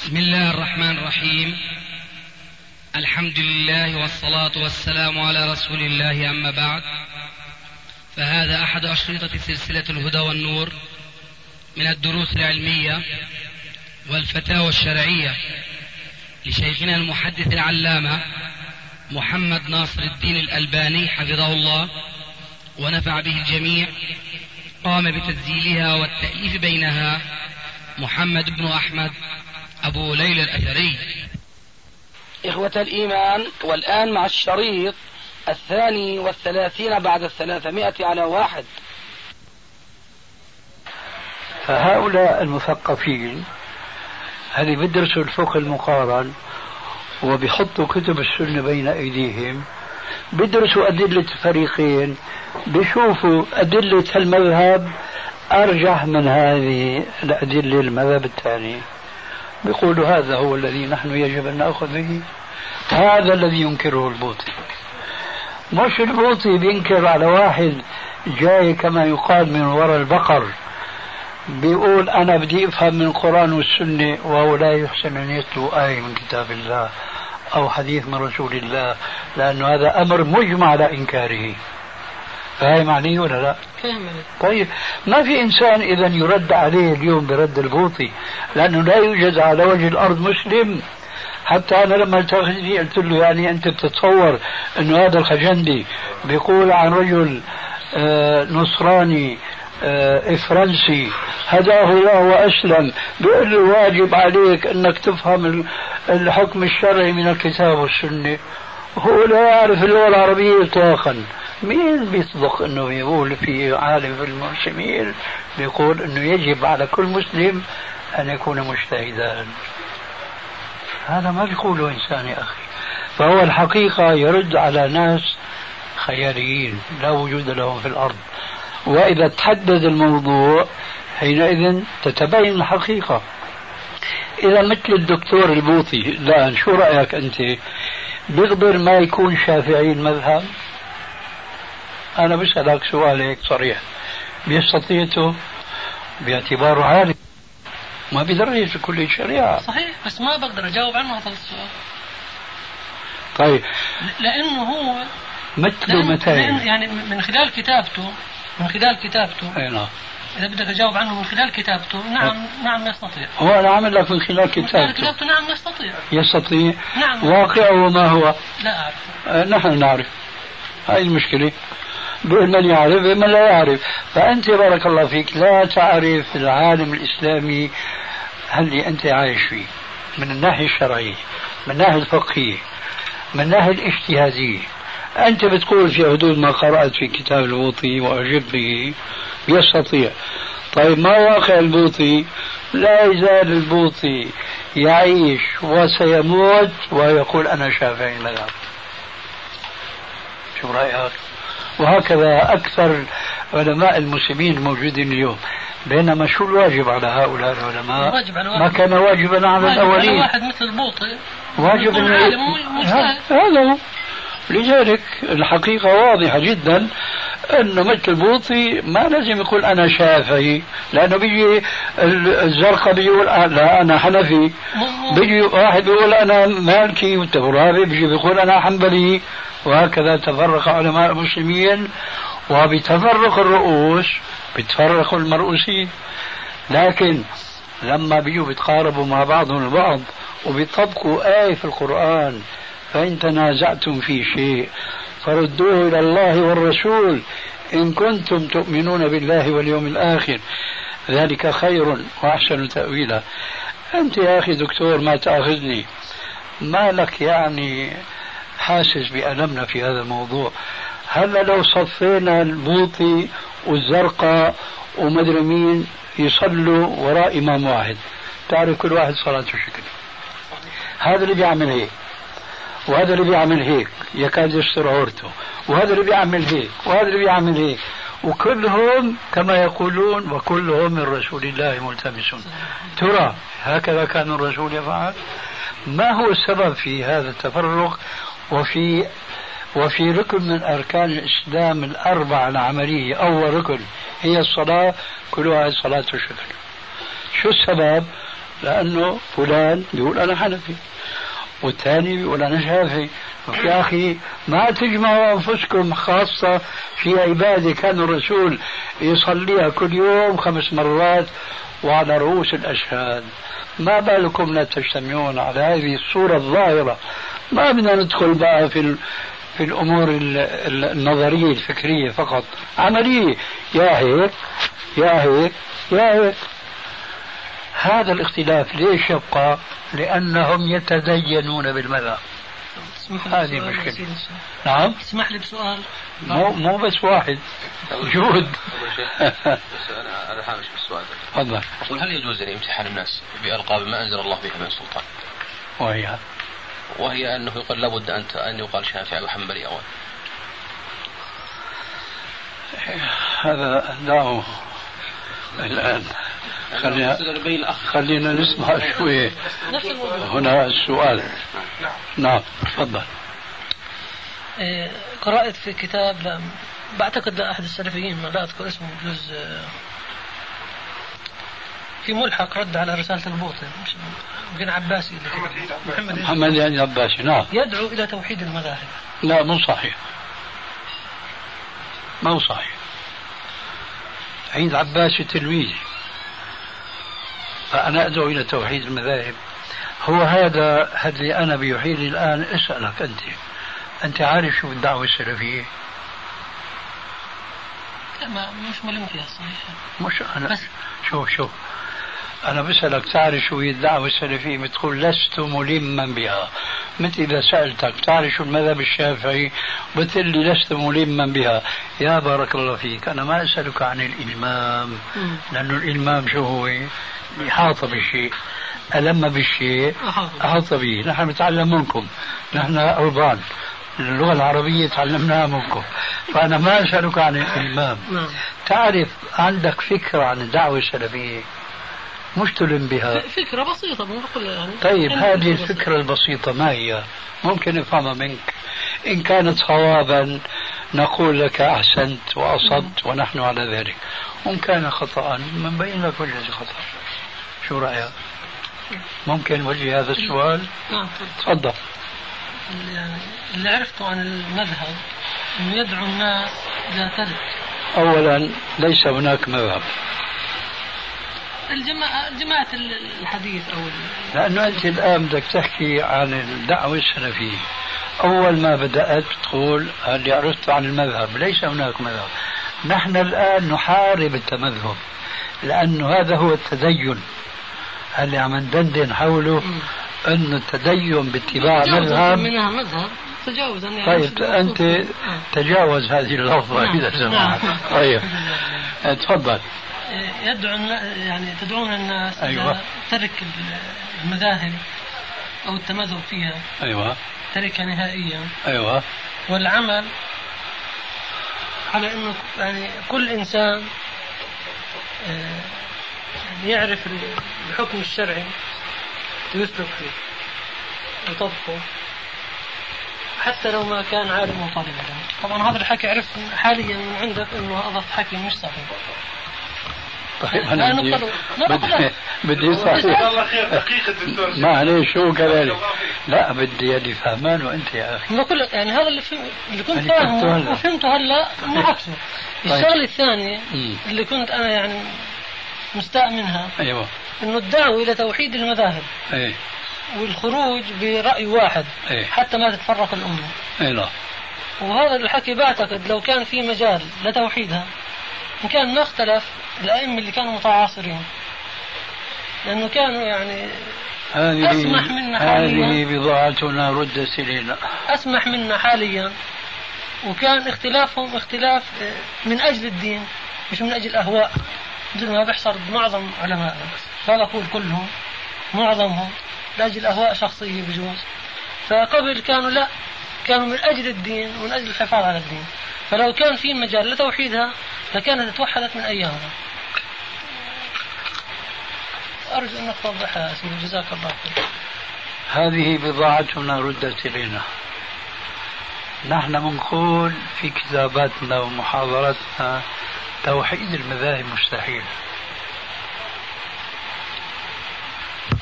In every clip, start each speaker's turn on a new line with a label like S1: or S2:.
S1: بسم الله الرحمن الرحيم. الحمد لله والصلاة والسلام على رسول الله، أما بعد، فهذا أحد أشرطة سلسلة الهدى والنور من الدروس العلمية والفتاوى الشرعية لشيخنا المحدث العلامة محمد ناصر الدين الألباني حفظه الله ونفع به الجميع. قام بتسجيلها والتأليف بينها محمد بن أحمد أبو ليلى الأثري.
S2: إخوة الإيمان، والآن مع الشريط 32 بعد 300 على 1.
S3: فهؤلاء المثقفين اللي بيدرسوا الفقه المقارن وبيحطوا كتب السنة بين أيديهم، بيدرسوا أدلة الفريقين، بيشوفوا أدلة المذهب أرجح من هذه الأدلة المذهب الثاني، بيقولوا هذا هو الذي نحن يجب أن نأخذ به. هذا الذي ينكره البوطي، مش البوطي بينكر على واحد جاي كما يقال من وراء البقر بيقول أنا بدي أفهم من القرآن والسنة، وهو لا يحسن أن يتلو آية من كتاب الله أو حديث من رسول الله، لأنه هذا أمر مجمع على إنكاره. فاهم عليه ولا لا؟ طيب، ما في إنسان إذا يرد عليه اليوم برد البوطي، لأنه لا يوجد على وجه الأرض مسلم. حتى أنا لما التقيتني قلت له يعني أنت بتتصور أنه هذا الخجندي بيقول عن رجل نصراني فرنسي هداه الله وأسلم، بيقول له واجب عليك أنك تفهم الحكم الشرعي من الكتاب والسنة، هو لا يعرف اللغة العربية إطلاقا. مين بيصدق أنه يقول في عالم في المسلمين بيقول أنه يجب على كل مسلم أن يكون مجتهدا؟ هذا ما بيقوله إنسان يا أخي. فهو الحقيقة يرد على ناس خياليين لا وجود لهم في الأرض، وإذا تحدد الموضوع حينئذ تتبين الحقيقة. إذا مثل الدكتور البوطي الآن، شو رأيك أنت؟ بيقدر ما يكون شافعي المذهب؟ أنا بسألك سؤال هيك صريح، بيستطيعه باعتباره عالم ما بيدرس كل الشريعة؟
S4: صحيح، بس ما بقدر أجاوب عنه هذا السؤال.
S3: طيب،
S4: لأنه هو
S3: مثله متى
S4: يعني من خلال كتابته
S3: أي نعم.
S4: إذا بدك أجاوب عنه من خلال كتابته، نعم يستطيع.
S3: هو أنا عامل لك من خلال كتابته
S4: نعم
S3: يستطيع.
S4: نعم.
S3: واقعه ما هو؟
S4: لا أعرف.
S3: نحن نعرف. هاي المشكلة، من يعرف من لا يعرف. فأنت بارك الله فيك لا تعرف العالم الإسلامي اللي أنت عايش فيه من الناحية الشرعية، من الناحية الفقهية، من الناحية الاجتهادية. أنت بتقول في حدود ما قرأت في كتاب البوطي وأعجب به يستطيع. طيب، ما واقع البوطي؟ لا يزال البوطي يعيش وسيموت ويقول أنا شافعي المذهب. شو رأيك؟ وهكذا أكثر علماء المسلمين الموجودين اليوم. بينما شو الواجب على هؤلاء العلماء؟ ما كان واجبا على الأولين.
S4: واحد مثل البوطي
S3: واجب هذا. لذلك الحقيقة واضحة جدا أنه مثل البوطي ما لازم يقول أنا شافعي، لأنه بيجي الزرقاء بيقول لا أنا حنفي، بيجي واحد بيقول أنا مالكي، والترابي بيجي بيقول أنا حنبلي، وهكذا تفرق علماء المسلمين. وبتفرق الرؤوس بتفرق المرؤوسين. لكن لما بيجوا بيتقاربوا مع بعضهم البعض وبيطبقوا آية في القرآن، فإن تنازعتم في شيء فردوه إلى الله والرسول إن كنتم تؤمنون بالله واليوم الآخر ذلك خير وأحسن تأويلا. أنت يا أخي دكتور ما تأخذني، ما لك يعني حاسس بألمنا في هذا الموضوع؟ هلا لو صفينا البوطي والزرقاء ومدري مين يصلوا وراء إمام واحد، تعرف كل واحد صلاته شكل، هذا اللي بيعمل هيك وهذا اللي بيعمل هيك يكاد يستر عورته، وهذا اللي بيعمل هيك وهذا اللي بيعمل هيك، وكلهم كما يقولون وكلهم من رسول الله ملتمسون. ترى هكذا كان الرسول يفعل؟ ما هو السبب في هذا التفرق وفي ركن من أركان الإسلام الأربعة العملية؟ أول ركن هي الصلاة، كل واحد صلاته شكل. شو السبب؟ لأنه فلان بيقول أنا حنفي والثاني بيقول أنا شافعي. يا أخي ما تجمعوا أنفسكم، خاصة في عبادة كان الرسول يصليها كل يوم 5 مرات وعلى رؤوس الأشهاد، ما بالكم لا تجتمعون على هذه الصورة الظاهرة؟ ما بدنا ندخل بقى في الأمور النظرية الفكرية فقط، عملية، يا هيك يا هيك يا هيك. هذا الاختلاف ليش يبقى؟ لأنهم يتدينون بالمذهب. هذه مشكلة. نعم.
S4: اسمح لي بسؤال.
S3: مو بس واحد، جود.
S5: أنا حامش بالسؤال.
S3: تفضل.
S5: أقول هل يجوز أن يمتحن الناس بألقاب ما أنزل الله بها من سلطان؟ وهي أنه يقول لابد أن يقال شافعي وحنبلي أول.
S3: هذا دعوه الآن، خلينا نسمع شوي هنا السؤال. نعم تفضل.
S4: قرأت في كتاب بعتقد لأحد السلفيين ما لا أذكر اسمه بجوز، في ملحق رد على رسالة البوطي يمكن عباسي
S3: محمد يعني عباسي. نعم.
S4: يدعو إلى توحيد المذاهب.
S3: لا مو صحيح، مو صحيح. عيد عباسي تلميذي، فأنا أدعو إلى توحيد المذاهب. هو هذا اللي أنا بيحيل الآن أسألك أنت عارف شو الدعوة السلفية؟
S4: لا مش ملم فيها صحيح.
S3: مش أنا بس شوف أنا بسألك تعرف شو هي الدعوة السلفية؟ بتقول لست ملما بها. مثل إذا سألتك تعرف شو المذهب الشافعي بتقول لي لست ملما بها. يا بارك الله فيك، أنا ما أسألك عن الإلمام، لأنه الإلمام شو هو؟ إحاطة بالشيء، ألم بالشيء أحاط به. نحن نتعلم منكم، نحن أربان، اللغة العربية تعلمناها منكم، فأنا ما أسألك عن الإلمام. تعرف عندك فكرة عن الدعوة السلفية؟ مش تلم بها،
S4: فكرة بسيطة يعني.
S3: طيب هذه الفكرة البسيطة ما هي؟ ممكن نفهمها منك، إن كانت صوابا نقول لك أحسنت وأصبت ونحن على ذلك، وإن كان خطأ نبين لك وجه خطأ. شو رأيك؟ ممكن وجه هذا السؤال؟
S4: نعم
S3: تفضل.
S4: يعني اللي عرفته عن المذهب انه يدعو الناس الى ترك.
S3: اولا ليس هناك مذهب،
S4: الجماعة الحديث او
S3: لانه انت الان بدك تحكي عن الدعوة السلفية. اول ما بدأت تقول اللي عرفته عن المذهب، ليس هناك مذهب. نحن الان نحارب التمذهب، لانه هذا هو التدين اللي عم ندندن حوله، أن التدين باتباع مذهب
S4: منها مذهب تجاوزا يعني.
S3: طيب أنت تجاوز هذه اللفظة إذا سمحت. طيب تفضل.
S4: يعني تدعون الناس إلى ترك المذاهب أو التمذهب فيها.
S3: أيوة.
S4: تركها نهائيا.
S3: أيوة.
S4: والعمل على أنه يعني كل إنسان يعرف الحكم الشرعي ويسلك فيه ويطبقه حتى لو ما كان عالم وطالب علم. طبعا هذا الحكي عرفت حاليا من عندك انه هذا الحكي مش صحيح.
S3: طيب انا بدي معلش شو كذلك، لا بدي اللي فهمان وانت يا اخي.
S4: يعني هذا اللي كنت فاهمه وفهمته هلا انه عكسه. الشغله الثانيه اللي كنت انا يعني مستاء منها،
S3: ايوه،
S4: انه الدعوه الى توحيد المذاهب،
S3: ايه،
S4: والخروج برأي واحد،
S3: ايه،
S4: حتى ما تتفرق الأمة.
S3: ايه لا.
S4: وهذا الحكي بعتقد لو كان في مجال لتوحيدها إن كان ما اختلف الأئمة اللي كانوا متعاصرين، لأنه كانوا يعني أسمح منا حاليا.
S3: هذه بضاعتنا ردت إلينا.
S4: أسمح منا حاليا، وكان اختلافهم اختلاف من أجل الدين مش من أجل أهواء، مثل ما بيحصل معظم علماء، لا أقول كلهم، معظمهم لأجل أهواء شخصية بجوز. فقبل كانوا لا، كانوا من أجل الدين ومن أجل الحفاظ على الدين. فلو كان في مجال لتوحيدها لكانت توحدت من أيامها. أرجو أنك توضحها سيدي، جزاك الله خير.
S3: هذه بضاعتنا ردت إلينا. نحن بنقول في كتاباتنا ومحاضراتنا توحيد المذاهب مستحيل.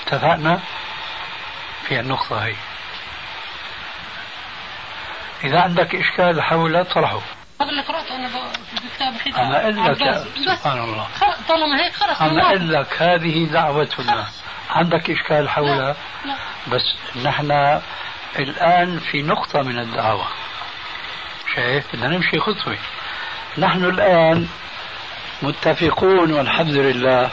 S3: اتفقنا في النقطة هي. إذا عندك إشكال حول طرحه.
S4: هذا اللي قرأته أنا في كتاب حديث.
S3: أنا أقول لك سبحان الله.
S4: طالما هيك خلاص.
S3: أنا أقول لك هذه دعوتنا. عندك إشكال حولها؟
S4: لا.
S3: بس نحن الآن في نقطة من الدعوة. شايف بدنا نمشي خطوة. نحن الآن متفقون والحمد لله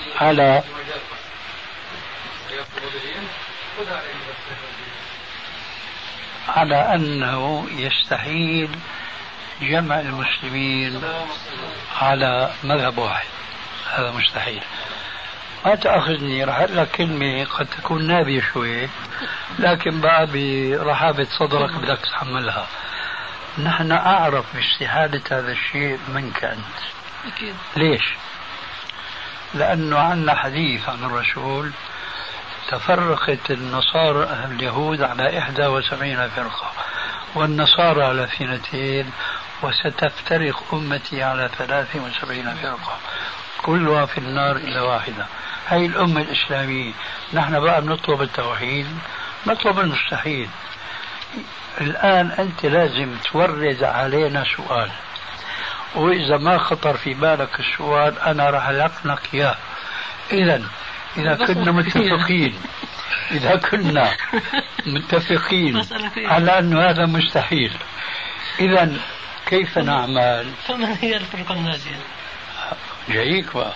S3: على أنه يستحيل جمع المسلمين على مذهب واحد. هذا مستحيل. ما تأخذني رح أقول لك كلمة قد تكون نابية شوي لكن بقى برحابة صدرك بدك تحملها. نحن أعرف باستحالة هذا الشيء منك أنت.
S4: أكيد.
S3: ليش؟ لأنه عندنا حديث عن الرسول تفرقت النصارى اليهود على 71 فرقة والنصارى على 2 وستفترق أمتي على 73 فرقة كلها في النار إلا واحدة. هاي الأمة الإسلامية. نحن بقى بنطلب التوحيد نطلب المستحيل. الآن أنت لازم تورد علينا سؤال وإذا ما خطر في بالك السؤال أنا راح ألقنك إياه. إذا كنا متفقين على أن هذا مستحيل إذا كيف نعمل؟
S4: فمن هي الفرقة الناجية؟
S3: جايك بقى.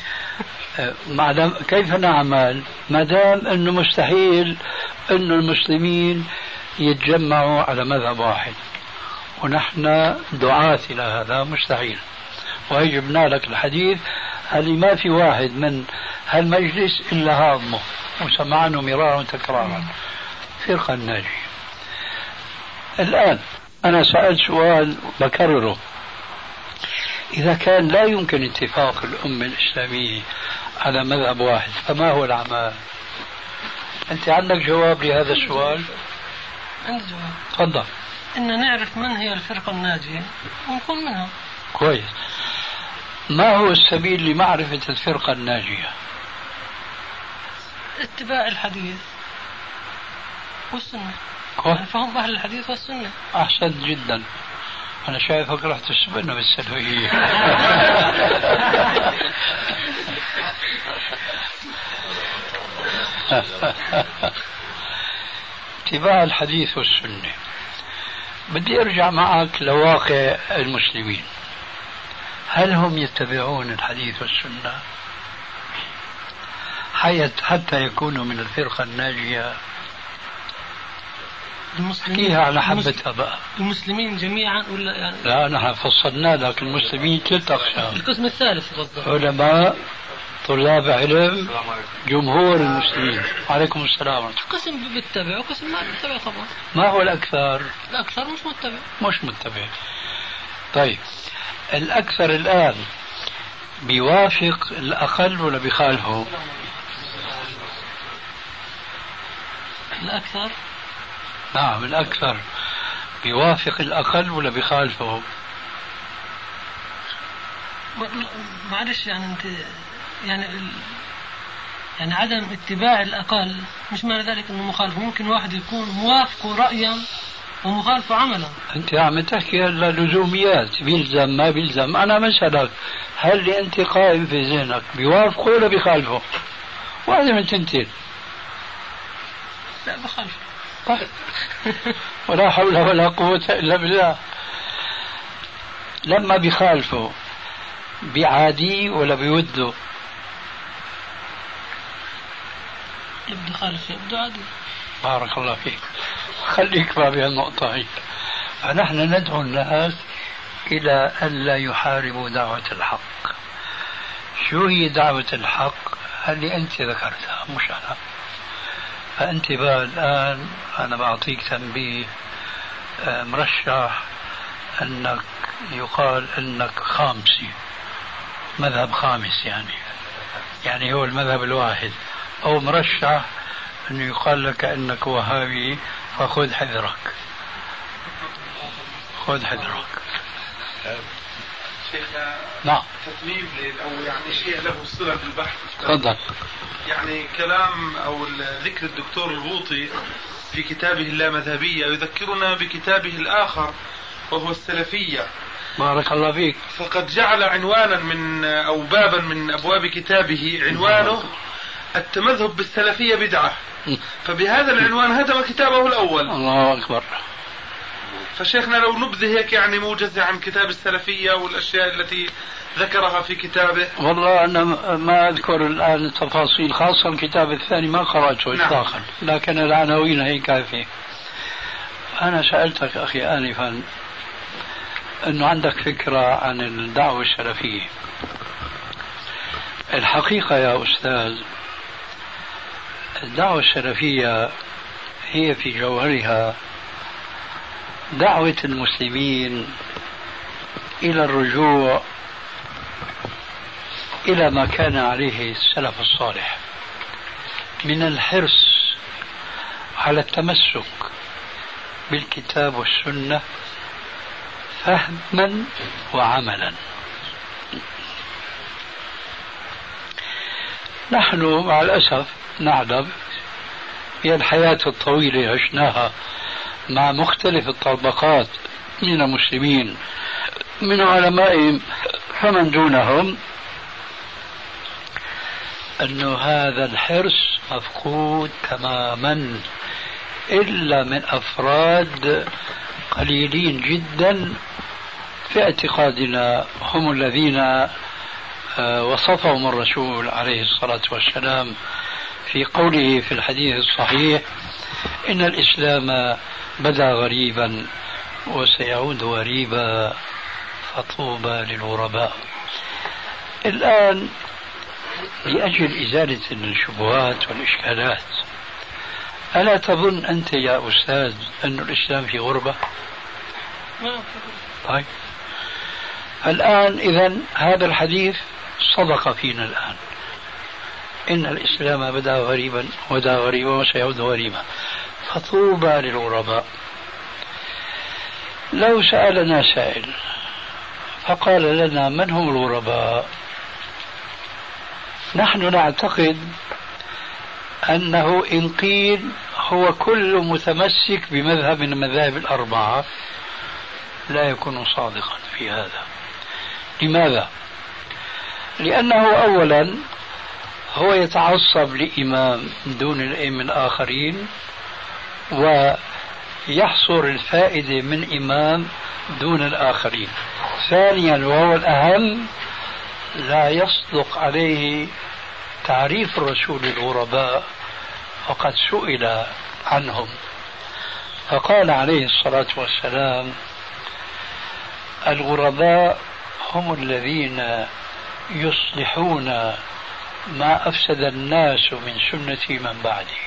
S3: كيف نعمل ما دام أنه مستحيل أنه المسلمين يتجمعوا على مذهب واحد ونحن دعاة إلى هذا مستحيل. وهي جبنا لك الحديث اللي ما في واحد من هالمجلس إلا هاضمه وسمعناه مرارا وتكرارا. فرقة الناجية. الآن أنا سألت سؤال بكرره. إذا كان لا يمكن اتفاق الأمة الإسلامية على مذهب واحد فما هو العمل؟ أنت عندك جواب لهذا السؤال؟
S4: عندي جواب.
S3: تفضل.
S4: إن نعرف من هي الفرقة الناجية ونكون منها.
S3: كويس. ما هو السبيل لمعرفة الفرقة الناجية؟
S4: اتباع الحديث والسنة.
S3: يعني
S4: فهم أهل الحديث والسنة.
S3: أحسنت جدا. أنا شايفك رح تسبقنا بالسلوية. اتباع الحديث والسنة. بدي أرجع معك لواقع المسلمين. هل هم يتبعون الحديث والسنة حتى يكونوا من الفرقة الناجية؟
S4: المسلمين
S3: على حبتها بقى.
S4: المسلمين جميعا ولا يعني؟
S3: لا نحن فصلنا لك المسلمين 3 أقسام.
S4: القسم الثالث بالضبط.
S3: علماء، طلاب علم، جمهور المسلمين. عليكم السلام.
S4: قسم بيتبع وقسم ما بيتبع طبعا.
S3: ما هو الأكثر؟
S4: الأكثر مش متبع.
S3: طيب الأكثر الآن بيوافق الأقل ولا بيخالفه؟
S4: الأكثر.
S3: نعم الأكثر بيوافق الأقل ولا بيخالفه؟
S4: معلش يعني أنت يعني عدم اتباع الأقل مش معنى ذلك أنه مخالف. ممكن واحد يكون موافقه رأيا ومخالفه عملا. أنت
S3: عم تحكي هلا لزوميات بيلزم ما بيلزم. أنا مسألك هل أنت قائم في ذهنك بيوافقه ولا بيخالفه؟ واحدة من تنتين.
S4: لا بخالفه.
S3: ولا حول ولا قوة إلا بالله. لما بيخالفه بعادي ولا بيوده؟
S4: يبدو خالف يبدو عادي.
S3: بارك الله فيك. خليك بها النقطة هي. فنحن ندعو الناس إلى أن لا يحاربوا دعوة الحق. شو هي دعوة الحق؟ اللي أنت ذكرتها مش أنا. فأنت بقى الآن أنا بعطيك تنبيه مرشح أنك يقال أنك خامسي، مذهب خامس يعني هو المذهب الواحد، أو مرشح أنه يقال لك أنك وهابي فخذ حذرك.
S6: شيخنا
S3: نعم.
S6: تتميم أو يعني شيء له صلة بالبحث.
S3: تفضل.
S6: يعني كلام أو ذكر الدكتور الغوطي في كتابه اللامذهبية يذكرنا بكتابه الآخر وهو السلفية.
S3: بارك الله فيك.
S6: فقد جعل عنوانا من أو بابا من أبواب كتابه عنوانه التمذهب بالسلفية بدعة، فبهذا العنوان هدم كتابه الأول.
S3: الله أكبر.
S6: فشيخنا لو نبذه هيك يعني موجز عن كتاب السلفية والأشياء التي ذكرها في كتابه.
S3: والله أنا ما أذكر الآن التفاصيل، خاصة الكتاب الثاني ما قرأته إطلاقا. نعم. لكن العناوين هي كافية. أنا سألتك أخي آنفا أنه عندك فكرة عن الدعوة السلفية. الحقيقة يا أستاذ الدعوة السلفية هي في جوهرها دعوة المسلمين إلى الرجوع إلى ما كان عليه السلف الصالح من الحرص على التمسك بالكتاب والسنة فهما وعملا. نحن مع الأسف نعلم هي الحياة الطويلة عشناها مع مختلف الطبقات من المسلمين من علمائهم فمن دونهم، أن هذا الحرص مفقود تماما إلا من أفراد قليلين جدا في اعتقادنا هم الذين وصفهم الرسول عليه الصلاة والسلام في قوله في الحديث الصحيح إن الإسلام بدأ غريبا وسيعود غريبا فطوبى للغرباء. الآن لأجل إزالة الشبهات والإشكالات، ألا تظن أنت يا أستاذ أن الإسلام في غربة؟ طيب الآن إذن هذا الحديث صدق فينا الآن، إن الإسلام بدأ غريبا ودا غريبا وسيعود غريبا فطوبى للغرباء. لو سألنا سائل فقال لنا من هم الغرباء، نحن نعتقد أنه إن قيل هو كل متمسك بمذهب من المذاهب الأربعة لا يكون صادقا في هذا. لماذا؟ لأنه أولا هو يتعصب لإمام دون الأئمة الآخرين ويحصر الفائدة من إمام دون الآخرين. ثانيا وهو الأهم لا يصدق عليه تعريف الرسول للغرباء، وقد سئل عنهم فقال عليه الصلاة والسلام الغرباء هم الذين يصلحون ما أفسد الناس من سنة من بعده.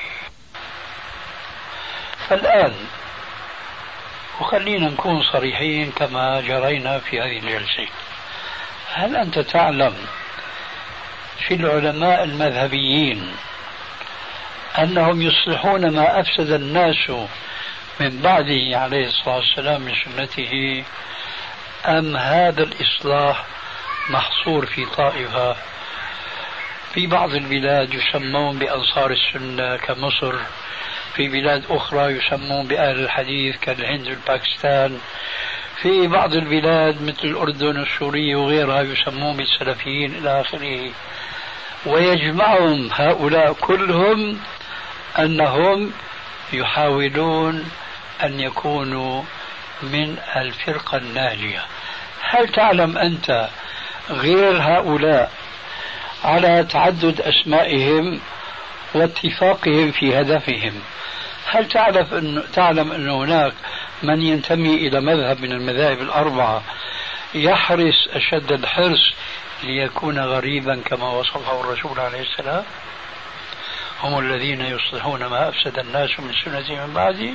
S3: فالآن وخلينا نكون صريحين كما جرينا في هذه الجلسة، هل أنت تعلم في العلماء المذهبيين أنهم يصلحون ما أفسد الناس من بعده عليه الصلاة والسلام من سنته، أم هذا الإصلاح محصور في طائفة؟ في بعض البلاد يسمون بأنصار السنة كمصر، في بلاد أخرى يسمون بأهل الحديث كالهند والباكستان، في بعض البلاد مثل الأردن والسورية وغيرها يسمون بالسلفيين إلى آخره. ويجمعهم هؤلاء كلهم أنهم يحاولون أن يكونوا من الفرقة الناجية. هل تعلم أنت غير هؤلاء على تعدد أسمائهم واتفاقهم في هدفهم، هل تعلم أن هناك من ينتمي إلى مذهب من المذاهب الأربعة يحرص أشد الحرص ليكون غريبا كما وصفه الرسول عليه السلام؟ هم الذين يصلحون ما أفسد الناس من سنة من بعده.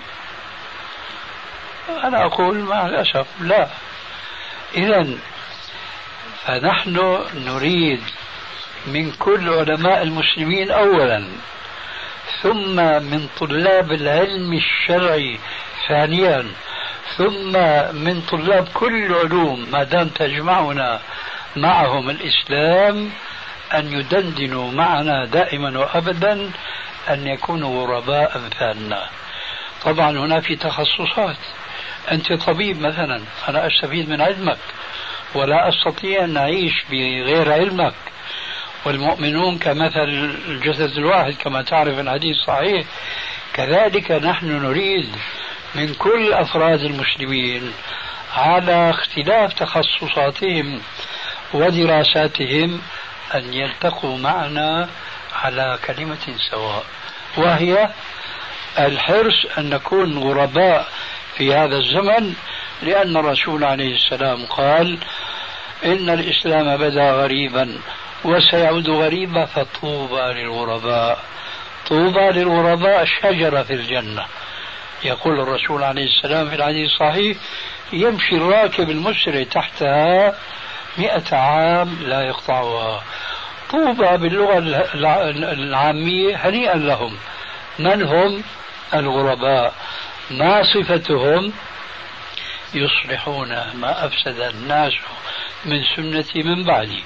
S3: أنا أقول مع الأسف لا. إذن فنحن نريد من كل علماء المسلمين أولا، ثم من طلاب العلم الشرعي ثانيا، ثم من طلاب كل العلوم ما دام تجمعنا معهم الإسلام أن يدندنوا معنا دائما وأبدا أن يكونوا غرباء أمثالنا. طبعا هنا في تخصصات، أنت طبيب مثلا، أنا أستفيد من علمك ولا أستطيع أن أعيش بغير علمك، والمؤمنون كمثل الجسد الواحد كما تعرف الحديث صحيح. كذلك نحن نريد من كل أفراد المسلمين على اختلاف تخصصاتهم ودراساتهم أن يلتقوا معنا على كلمة سواء، وهي الحرص أن نكون غرباء في هذا الزمن، لأن الرسول عليه السلام قال إن الإسلام بدأ غريبا وسيعود غريبا فطوبى للغرباء. طوبى للغرباء شجرة في الجنة، يقول الرسول عليه السلام في الحديث الصحيح يمشي الراكب المسرع تحتها 100 عام لا يقطعها. طوبى باللغة العامية هنيئا لهم. من هم الغرباء؟ ما صفتهم؟ يصلحون ما أفسد الناس من سنتي من بعدي.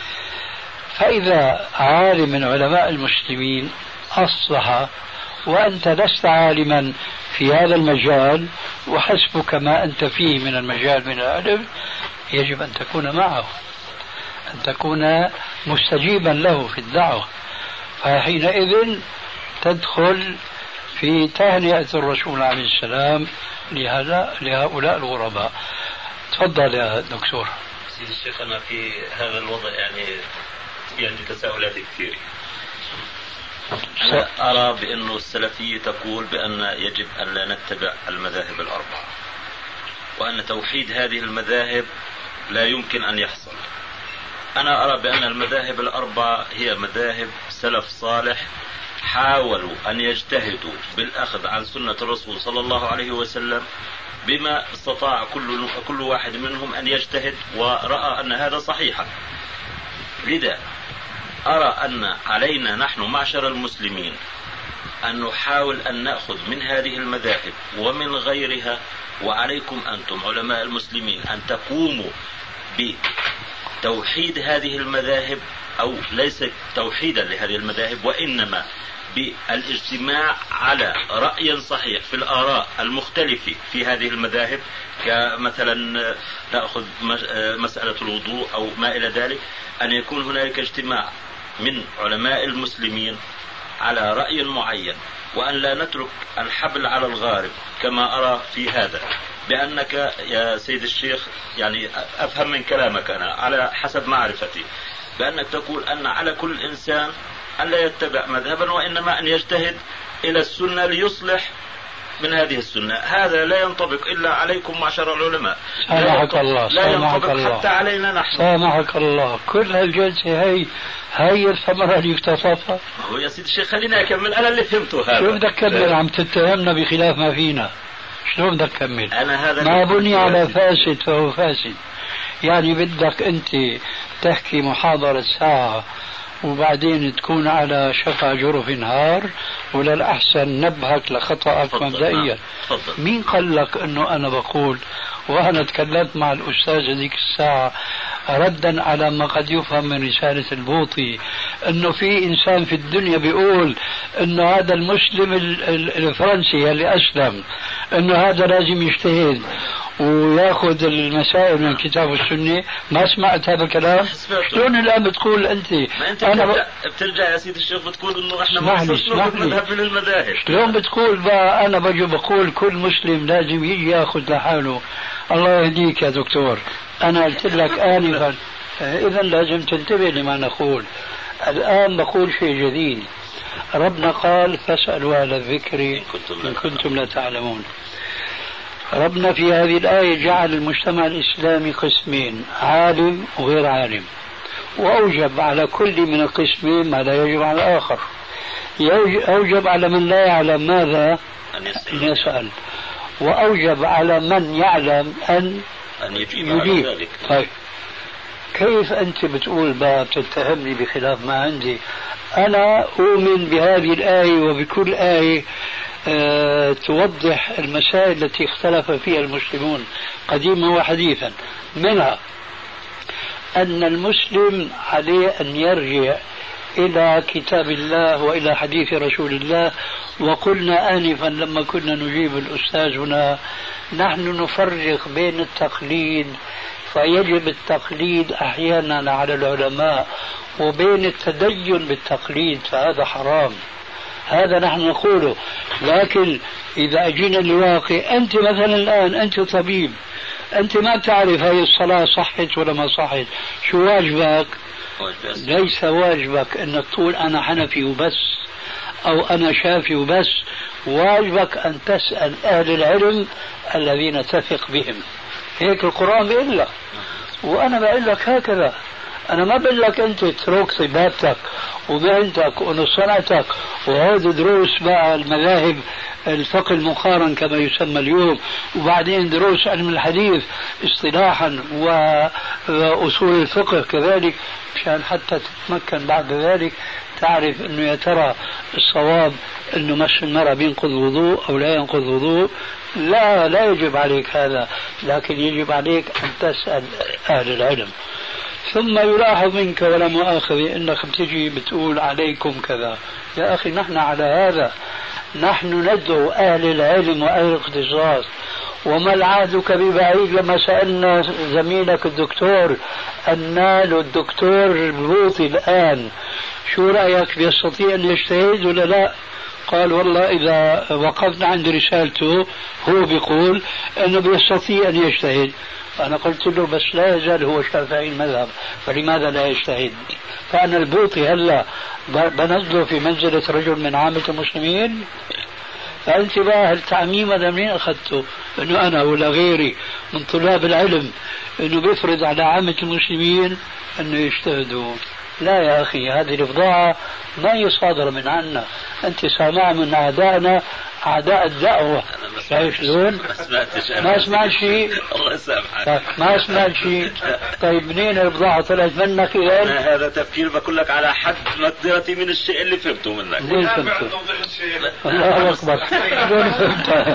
S3: فإذا عالم من علماء المسلمين أصلح وأنت لست عالما في هذا المجال وحسبك ما أنت فيه من المجال من العلم، يجب أن تكون معه، أن تكون مستجيبا له في الدعوة، فحينئذ تدخل في تهنئة الرسول عليه السلام لهؤلاء الغرباء. تفضل يا دكتور.
S7: سيدي الشيخ، أنا في هذا الوضع يعني تساؤلات كثير. أنا أرى بأن السلفية تقول بأن يجب أن لا نتبع المذاهب الأربعة، وأن توحيد هذه المذاهب لا يمكن أن يحصل. أنا أرى بأن المذاهب الأربعة هي مذاهب سلف صالح حاولوا أن يجتهدوا بالأخذ عن سنة الرسول صلى الله عليه وسلم بما استطاع كل واحد منهم أن يجتهد، ورأى أن هذا صحيحا. لذا أرى أن علينا نحن معشر المسلمين أن نحاول أن نأخذ من هذه المذاهب ومن غيرها، وعليكم أنتم علماء المسلمين أن تقوموا بتوحيد هذه المذاهب، أو ليس توحيدا لهذه المذاهب وإنما بالاجتماع على رأي صحيح في الآراء المختلفة في هذه المذاهب، كمثلا نأخذ مسألة الوضوء أو ما إلى ذلك، أن يكون هناك اجتماع من علماء المسلمين على رأي معين، وأن لا نترك الحبل على الغارب كما أرى في هذا. بأنك يا سيد الشيخ يعني أفهم من كلامك أنا على حسب معرفتي بأنك تقول أن على كل إنسان أن لا يتبع مذهبا وإنما أن يجتهد إلى السنة ليصلح من هذه السنة. هذا لا ينطبق إلا عليكم معشر العلماء،
S3: سامحك الله،
S7: لا ينطبق حتى علينا نحن.
S3: سامحك الله، كل هالجلسة هي الثمرة اللي اكتسبها.
S7: هو يا سيدي الشيخ خليني أكمل، أنا اللي فهمته هذا.
S3: شو بدك تكمل؟ عم تتهمنا بخلاف ما فينا، شلون بدك تكمل؟
S7: أنا هذا
S3: ما بني على فاسد فهو فاسد. يعني بدك أنت تحكي محاضرة ساعة وبعدين تكون على شفا جرف نهار، ولا الأحسن نبهك لخطأك مبدئيا. مين قال لك أنه أنا بقول؟ وأنا تكلمت مع الأستاذ هذيك الساعة ردا على ما قد يفهم من رسالة البوطي، أنه في إنسان في الدنيا بيقول أنه هذا المسلم الفرنسي اللي أسلم أنه هذا لازم يجتهد وياخذ المسائل من الكتاب والسنة. ما سمعت هذا الكلام؟ شلون الآن بتقول أنت؟
S7: ما أنت بترجع يا سيدي الشيخ بتقول إنه إحنا مذهب من المذاهب.
S3: شلون بتقول بقى؟ أنا بجي بقول كل مسلم لازم يجي ياخذ لحاله. الله يهديك يا دكتور، أنا قلت لك آنفا، إذا لازم تنتبه لما نقول. الآن بقول شيء جديد. ربنا قال فاسألوا أهل الذكر إن كنتم لا تعلمون. ربنا في هذه الآية جعل المجتمع الإسلامي قسمين، عالم وغير عالم، وأوجب على كل من القسمين ما لا يجب على الآخر. أوجب على من لا يعلم ماذا؟ أن يسأل، وأوجب على من يعلم أن يجيب. طيب كيف أنت بتقول بقى بتتهمني بخلاف ما عندي؟ أنا أؤمن بهذه الآية وبكل آية توضح المسائل التي اختلف فيها المسلمون قديما وحديثا. منها أن المسلم عليه أن يرجع إلى كتاب الله وإلى حديث رسول الله. وقلنا آنفا لما كنا نجيب الأستاذ هنا نحن نفرق بين التقليد، فيجب التقليد أحيانا على العلماء، وبين التدين بالتقليد فهذا حرام، هذا نحن نقوله. لكن إذا أجينا لواقع، أنت مثلا الآن أنت طبيب، أنت ما تعرف هذه الصلاة صحت ولا ما صحت، شو واجبك؟ ليس واجبك أن تقول أنا حنفي وبس أو أنا شافي وبس، واجبك أن تسأل أهل العلم الذين تثق بهم. هيك القرآن بيقول لك، وأنا بقول لك هكذا. أنا ما بقول لك أنت تترك طبابتك ومهنتك وصنعتك وهذا دروس بقى المذاهب الفقه المقارن كما يسمى اليوم، وبعدين دروس علم الحديث اصطلاحا وأصول الفقه كذلك، مشان حتى تتمكن بعد ذلك تعرف أنه يا ترى الصواب أنه مس المرأة بينقض وضوء أو لا ينقض وضوء. لا يجب عليك هذا، لكن يجب عليك أن تسأل أهل العلم. ثم يلاحظ منك ولا مؤاخذة أنك بتجي بتقول عليكم كذا. يا أخي نحن على هذا، نحن ندعو أهل العلم وأهل الاختصاص. وما العهدك ببعيد لما سألنا زميلك الدكتور النال والدكتور البوطي الآن شو رأيك، بيستطيع أن يجتهد ولا لا؟ قال والله إذا وقفنا عند رسالته هو بيقول أنه بيستطيع أن يجتهد. أنا قلت له بس لا يزال هو شافعي المذهب، فلماذا لا يجتهد؟ فأنا البوطي هلا بنزله في منزلة رجل من عامة المسلمين؟ فانتباه التعميم هذا منين أخذته؟ أنه أنا ولا غيري من طلاب العلم أنه بيفرض على عامة المسلمين أنه يجتهدوا. لا يا أخي، هذه الإفضاعة ما هي صادرة من عنا، أنت سامع من أعدائنا أعداء الدعوة. شايف شلون؟ ما سمعت شيء.
S7: الله يسامحك.
S3: ما سمعت شيء. طيب منين الإفضاعة طلعت منك إذن؟
S7: هذا تفكير بقول لك على حد مقدرتي من الشيء اللي فهمته منك.
S3: وين فهمته؟ الله أكبر. وين فهمته؟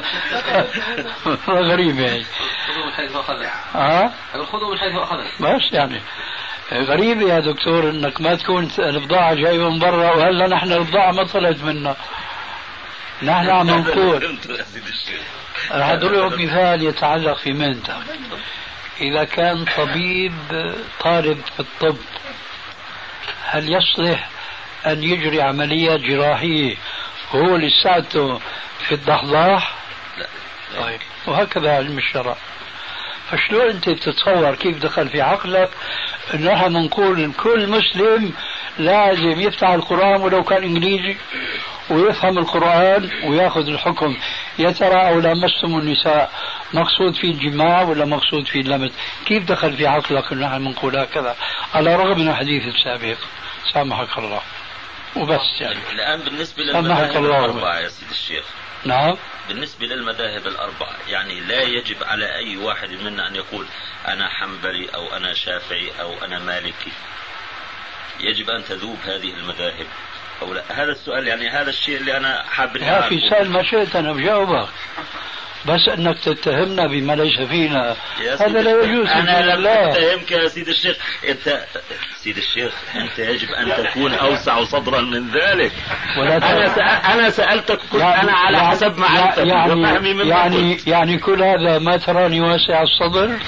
S3: غريب يعني.
S5: خذوا من حيث أخذت. خذوا من حيث أخذت.
S3: بس يعني غريب يا دكتور انك ما تكون البضاعة جاية من برا، وهلا نحن البضاعة ما طلعت منا، نحن عم نقول. رح اضرب مثال يتعلق في مهنتك. اذا كان طبيب طالب في الطب، هل يصلح ان يجري عمليات جراحية هو لساته في الضحضاح؟
S7: لا.
S3: طيب، وهكذا علم الشرع. فشلون انت تتصور كيف دخل في عقلك انه نحن نقول ان كل مسلم لازم يفتح القرآن ولو كان انجليزي ويفهم القرآن وياخذ الحكم؟ يا ترى او لامستم النساء مقصود في الجماع ولا مقصود في اللمس؟ كيف دخل في عقلك ان نحن نقول هكذا على الرغم من الحديث السابق؟ سامحك الله. وبس يعني
S7: الآن بالنسبة للمذاهب الأربعة يا سيد الشيخ.
S3: نعم.
S7: بالنسبة للمذاهب الأربعة يعني لا يجب على أي واحد منا أن يقول أنا حنبلي أو أنا شافعي أو أنا مالكي. يجب أن تذوب هذه المذاهب أو لا؟ هذا السؤال يعني، هذا الشيء اللي أنا حابب
S3: يا أخي سأل ما شئت أنا بجاوبك، بس أنك تتهمنا بما ليس فينا هذا لا يجوز.
S7: أنا لم أتهمك يا سيد الشيخ. أنت سيد الشيخ أنت يجب أن تكون أوسع صدرا من ذلك. أنا سألتك قلت أنا على حسب معرفتي وفهمي من
S3: يعني كل هذا ما تراني واسع الصدر.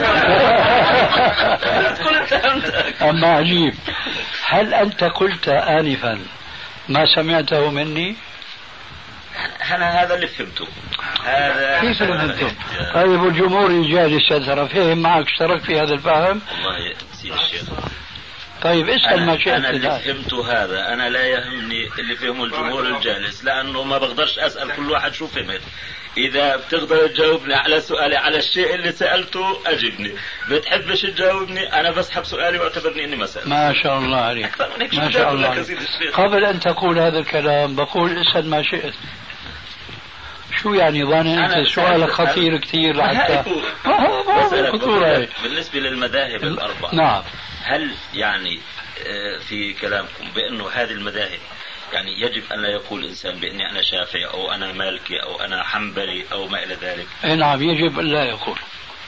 S3: أما عجيب، هل أنت قلت آنفا ما سمعته مني؟
S7: أنا هذا اللي فهمته. هذا
S3: كيف اللي فهمته؟ طيب والجمهور الجالس ترى فهم معك، اشترك في هذا الفهم؟
S7: والله يا سيد الشيخ.
S3: طيب اسأل ما شئت.
S7: أنا اللي فهمته هذا، أنا لا يهمني اللي فهمه الجمهور الجالس، لأنه ما بقدرش أسأل كل واحد شو فهمت. إذا بتقدر تجاوبني على سؤالي على الشيء اللي سألته أجبني، بتحبش تجاوبني أنا بسحب سؤالي واعتبرني إني ما سألت.
S3: ما شاء الله عليك، ما شاء الله عليك. قبل أن تقول هذا الكلام بقول اسأل ما شئت. شو يعني ظاني أنت سؤالك خطير كثير لحتى خطورة.
S7: بالنسبة للمذاهب الأربعة،
S3: نعم،
S7: هل يعني في كلامكم بأنه هذه المذاهب يعني يجب أن لا يقول الإنسان بأني أنا شافعي أو أنا مالكي أو أنا حنبلي أو ما إلى ذلك.
S3: نعم يجب أن لا يقول.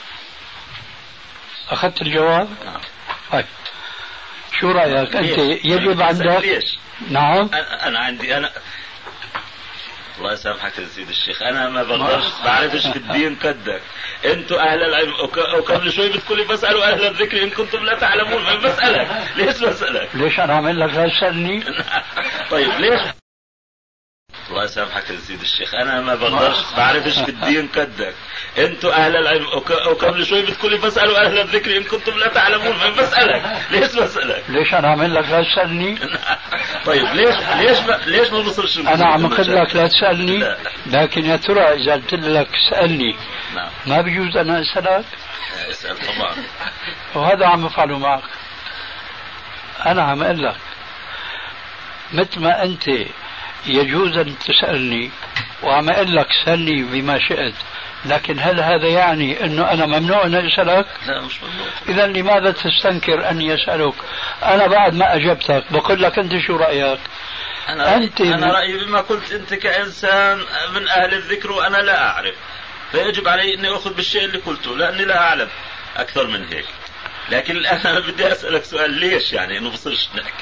S3: أخذت الجواب؟
S7: نعم.
S3: طيب شو رأيك أنت؟ يجب عندك؟
S7: ليش؟
S3: نعم
S7: أنا عندي الله يسامحك يا سيد الشيخ، أنا ما بقدرش بعرفش في الدين قدك. أنتوا أهل العلم وقبل شوي بتقولي بسألوا أهل الذكر إن كنتم لا تعلمون. بسألك ليش بسألك؟
S3: ليش أنا أعمل لك لا تسألني؟
S7: طيب ليش؟ الله يسامحك يا سيد الشيخ، أنا ما بقدرش بعرفش في الدين قدك. أنتوا أهل العلم وقبل شوي بتقولي بسألوا أهل الذكر إن كنتم لا تعلمون. بسألك ليش بسألك؟
S3: ليش أنا أعمل لك لا تسألني؟
S7: طيب ليش ما بصيرش؟
S3: أنا عم أقول لك لا تسألني. لا. لكن يا ترى إذا قلت لك اسألني
S7: نعم.
S3: ما بيجوز أنا أسألك؟
S7: اسأل طبعا.
S3: وهذا عم أفعله معك. أنا عم أقول لك مثل ما أنت يجوز أن تسألني وعم أقول لك سألني بما شئت، لكن هل هذا يعني أنه أنا ممنوع أن أسألك؟
S7: لا مش ممنوع.
S3: إذا لماذا تستنكر أني أسألك؟ أنا بعد ما أجبتك بقول لك أنت شو رأيك؟
S7: أنا رأيي بما قلت أنت كإنسان من أهل الذكر وأنا لا أعرف، فيجب علي أني أخذ بالشيء اللي قلته لأني لا أعلم أكثر من هيك. لكن الآن أنا بدي أسألك سؤال، ليش يعني إنه بصيرش نحكي؟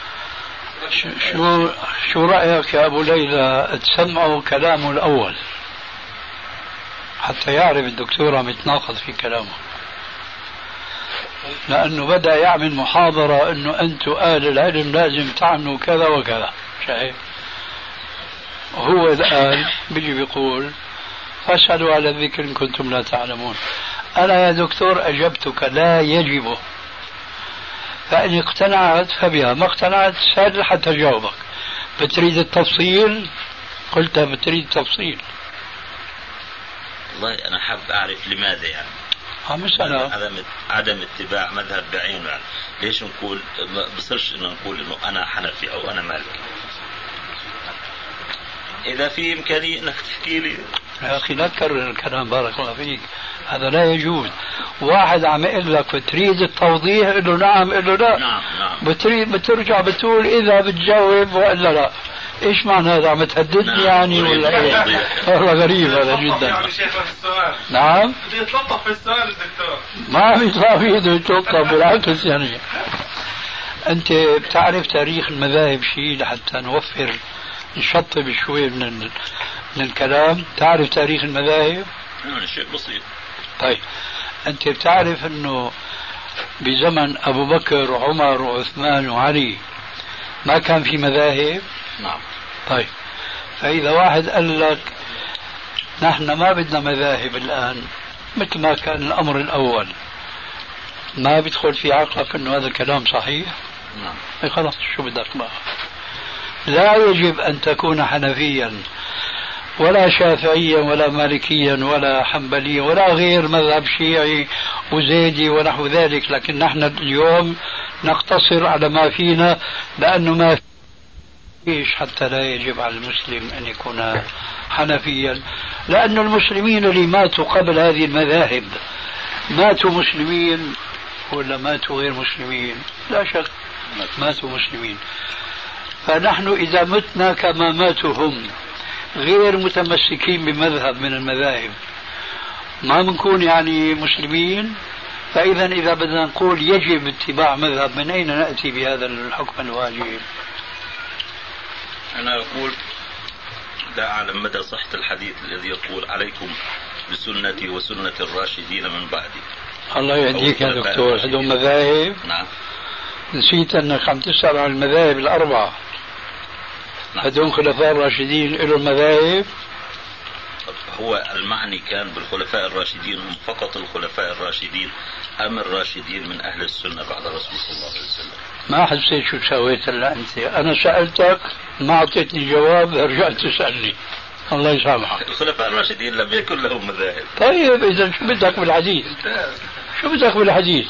S3: شو رأيك يا أبو ليلى تسمعوا كلامه الأول حتى يعرف الدكتور عم يتناقض في كلامه، لأنه بدأ يعمل محاضرة أنه أنتم أهل العلم لازم تعملوا كذا وكذا. شايف؟ هو الآن بيجي بيقول فاسألوا على الذكر إن كنتم لا تعلمون. أنا يا دكتور أجبتك لا يجب، فإن اقتنعت فبها، ما اقتنعت سأل حتى جاوبك. بتريد التفصيل؟ قلت بتريد التفصيل.
S7: والله أنا حاب أعرف لماذا يعني
S3: مسألة
S7: عدم اتباع مذهب بعينه. يعني ليش نقول ما بصيرش إنه نقول إنه أنا حنفي أو أنا مالكي؟ إذا في إمكانية إنك تحكي لي.
S3: يا أخي لا تكرر الكلام بارك الله فيك، هذا لا يجوز. واحد عم يقول لك بتريد التوضيح، قل له نعم، قل له لا.
S7: نعم.
S3: بترجع بتقول إذا بتجاوب وإلا لا. إيش معنى هذا؟ عم تهددني يعني ولا إيه؟ والله غريب هذا جدا.
S6: يعني شيخ السؤال.
S3: نعم.
S6: بده يتلطف في السؤال الدكتور.
S3: ما عم يطلع في ايده يتلطف، بالعكس يعني. أنت بتعرف تاريخ المذاهب شيء لحتى نشطب شوي من الكلام؟ تعرف تاريخ المذاهب؟
S7: شيء بسيط.
S3: طيب أنت بتعرف أنه بزمن أبو بكر وعمر وعثمان وعلي ما كان في مذاهب؟
S7: نعم.
S3: طيب فإذا واحد قال لك نحن ما بدنا مذاهب الآن مثل ما كان الأمر الأول، ما بيدخل في عقلك أنه هذا الكلام صحيح؟
S7: نعم.
S3: خلاص شو بدك بقى؟ لا يجب أن تكون حنفيا ولا شافعيا ولا مالكيا ولا حنبليا ولا غير مذهب شيعي وزيدي ونحو ذلك، لكن نحن اليوم نقتصر على ما فينا، لأنه ما فيش حتى لا يجب على المسلم أن يكون حنفيا، لأن المسلمين اللي ماتوا قبل هذه المذاهب ماتوا مسلمين ولا ماتوا غير مسلمين؟ لا شك ماتوا مسلمين. فنحن إذا متنا كما ماتوا هم غير متمسكين بمذهب من المذاهب ما بنكون يعني مسلمين. فإذا إذا بدنا نقول يجب اتباع مذهب، من أين نأتي بهذا الحكم الواجب؟
S7: أنا أقول لا أعلم مدى صحة الحديث الذي يقول عليكم بسنتي وسنة الراشدين من بعدي.
S3: الله يهديك يا دكتور، هذول مذاهب؟
S7: نعم.
S3: نسيت أنك عم تسأل عن المذاهب الأربعة. هذول خلفاء الراشدين لهم مذاهب؟
S7: هو المعني كان بالخلفاء الراشدين هم فقط الخلفاء الراشدين أم الراشدين من أهل السنة بعد رسول الله صلى الله عليه وسلم؟
S3: ما حسيت شو سويت إلا أنت. أنا سألتك ما أعطيتني جواب، رجعت تسألني. الله يسامحك.
S7: الخلفاء الراشدين لم يكن لهم مذاهب.
S3: طيب إذا شو بدك بالحديث؟ شو بدك بالحديث؟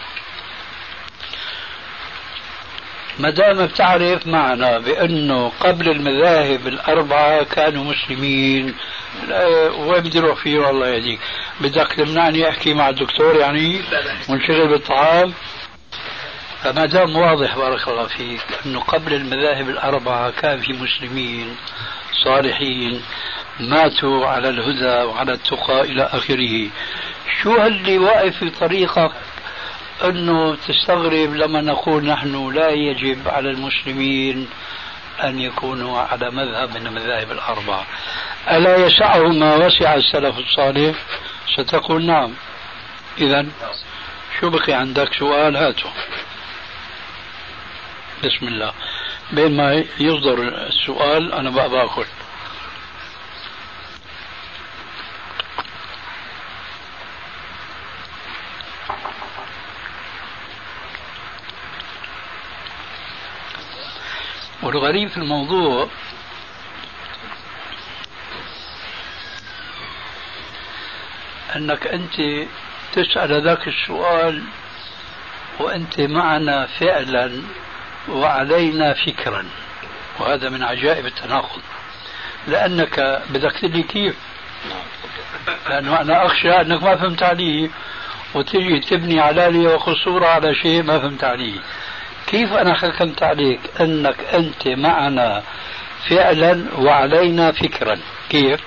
S3: ما دام بتعرف معنا بأنه قبل المذاهب الأربعة كانوا مسلمين، وين بدي أروح فيه والله يهديك؟ بدك تمنعني أحكي مع الدكتور يعني منشغل بالطعام؟ فما دام واضح بارك الله فيك أنه قبل المذاهب الأربعة كان في مسلمين صالحين ماتوا على الهدى وعلى التقى إلى آخره، شو اللي واقف في طريقك أنه تستغرب لما نقول نحن لا يجب على المسلمين أن يكونوا على مذهب من المذاهب الأربعة؟ ألا يسعهم ما وسع السلف الصالح؟ ستقول نعم. إذا شو بقي عندك سؤال؟ هاته. بسم الله. بين ما يصدر السؤال أنا بقى باكل. والغريب في الموضوع أنك أنت تسأل ذاك السؤال وأنت معنا فعلا وعلينا فكرا، وهذا من عجائب التناقض، لأنك بدك تدري كيف، لأنه أنا أخشى أنك ما فهمت عليه وتجي تبني علالي وقصورة على شيء ما فهمت عليه. كيف أنا حكمت عليك أنك أنت معنا فعلا وعلينا فكرا؟ كيف؟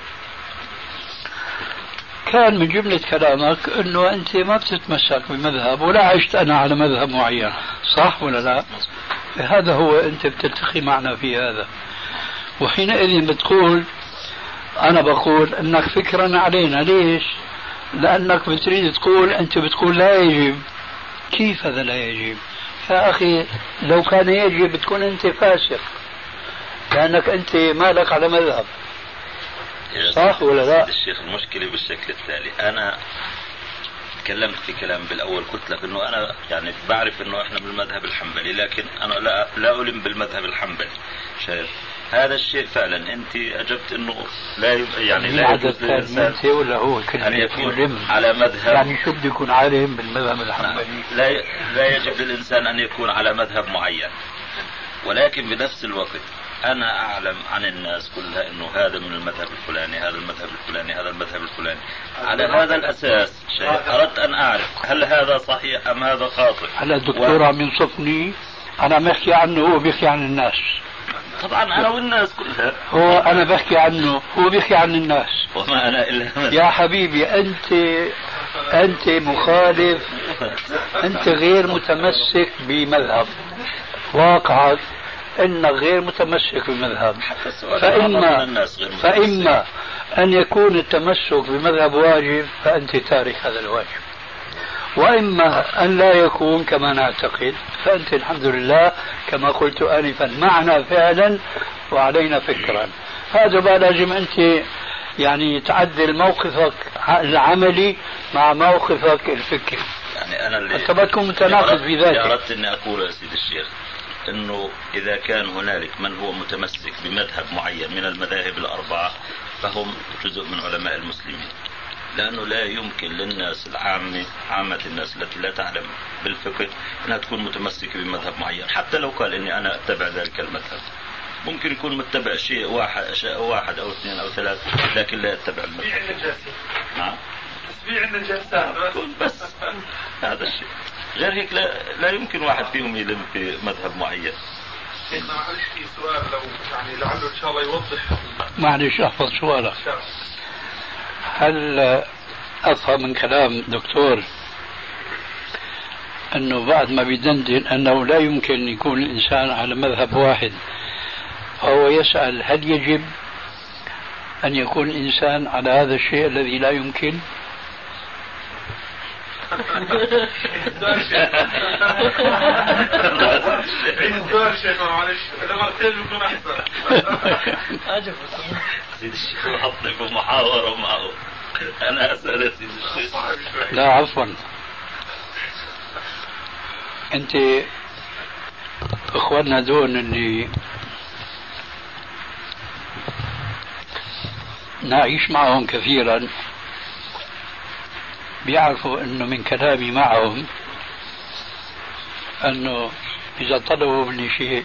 S3: كان من جملة كلامك أنه أنت ما بتتمسك بمذهب ولا عشت أنا على مذهب معين، صح ولا لا؟ هذا هو أنت بتلتقي معنا في هذا، وحينئذ بتقول أنا بقول أنك فكرا علينا. ليش؟ لأنك بتريد تقول أنت بتقول لا يجب. كيف هذا لا يجب؟ يا أخي لو كان يجب بتكون أنت فاسق، لأنك أنت مالك على مذهب، صح ولا لا؟
S7: الشيخ المشكلة بالشكل التالي، أنا تكلمت في كلام بالأول قلت لك أنه أنا يعني بعرف أنه إحنا من المذهب الحنبلي، لكن أنا لا ألم بالمذهب الحنبلي. شايف هذا الشيء فعلا أنت أجبت أنه لا يعني لا يجوز للإنسان
S3: ولا هو
S7: أن يكون على مذهب،
S3: يعني شو بده يكون عالم بالمذهب الحنبلي؟
S7: لا يجب للإنسان أن يكون على مذهب معين، ولكن بنفس الوقت أنا أعلم عن الناس كلها أنه هذا من المذهب الفلاني، هذا المذهب الفلاني، هذا المذهب الفلاني. على هذا الأساس أردت أن أعرف هل هذا صحيح أم هذا خاطئ.
S3: هلا الدكتور عم ينصفني، أنا بحكي عنه هو بيحكي عن الناس.
S7: طبعا أنا والناس كلها.
S3: هو أنا بحكي عنه هو بيحكي عن الناس.
S7: وما أنا إلا
S3: يا حبيبي أنت مخالف، أنت غير متمسك بمذهب، واقعك انك غير متمسك بمذهب. فإما أن يكون التمسك بمذهب واجب فأنت تارك هذا الواجب، وإما أن لا يكون كما نعتقد فأنت الحمد لله كما قلت آنفا معنا فعلا وعلينا فكرا. هذا بقى لازم أنت يعني تعدل موقفك العملي مع موقفك الفكري.
S7: يعني أنا اللي
S3: أنت بتكون متناقض في ذاتك.
S7: أردت أني أقول يا سيدي الشيخ أنه إذا كان هنالك من هو متمسك بمذهب معين من المذاهب الأربعة فهم جزء من علماء المسلمين، لأنه لا يمكن للناس عامة الناس التي لا تعلم بالفقه أنها تكون متمسكة بمذهب معين، حتى لو قال إني أنا أتبع ذلك المذهب. ممكن يكون متبع شيء واحد أو اثنين أو ثلاث، لكن لا يتبع المذهب. نعم،
S6: تسبيع النجاسات
S7: بس هذا الشيء. غير هيك لا يمكن واحد فيهم يلم في مذهب معين.
S6: شيخنا معلش في سؤال لو يعني لعله إن شاء الله يوضح.
S3: معلش أحفظ سؤالك. هل أفهم من كلام دكتور أنه بعد ما بيدندن أنه لا يمكن يكون الإنسان على مذهب واحد، فهو يسأل هل يجب أن يكون الإنسان على هذا الشيء الذي لا يمكن؟
S6: السؤال شيخنا معلش إذا مرتين بيكون أحسن.
S4: أجب
S7: سيد الشيخ يحطك محاورة معه. أنا أسأل سيد الشيخ.
S3: لا عفوا، أنت إخواننا دون اللي نعيش معهم كثيرا بيعرفوا أنه من كلامي معهم أنه إذا طلبوا مني شيء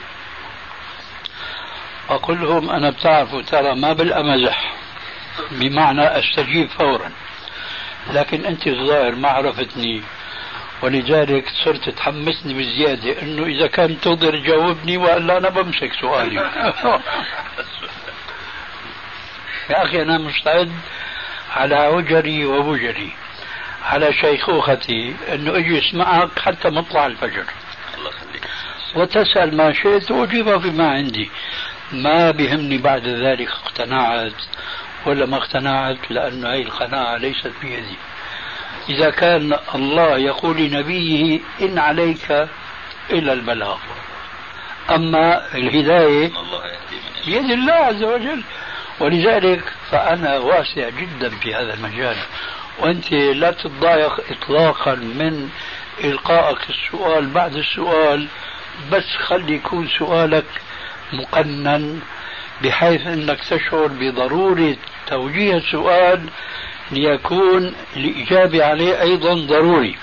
S3: أقول لهم أنا بتعرفوا ترى ما بالأمزح، بمعنى أستجيب فورا، لكن أنت الظاهر ما عرفتني ولذلك صرت تحمسني بزيادة انه اذا كان تقدر تجاوبني والا انا بمسك سؤالي. يا اخي انا مستعد على وجري ووجري على شيخوختي انه اجي اسمعك حتى مطلع الفجر.
S7: الله يخليك.
S3: وتسأل ما شئت واجيبها بما عندي. ما بهمني بعد ذلك اقتنعت ولا ما اقتنعت، لأن هذه القناعة ليست بيدي. إذا كان الله يقول لنبيه إن عليك إلا البلاغ، أما الهداية بيد الله عز وجل. ولذلك فأنا واسع جدا في هذا المجال، وأنت لا تتضايق إطلاقا من إلقائك السؤال بعد السؤال، بس خلي يكون سؤالك مقنن بحيث أنك تشعر بضرورة توجيه السؤال ليكون الإجابة عليه أيضا ضروري،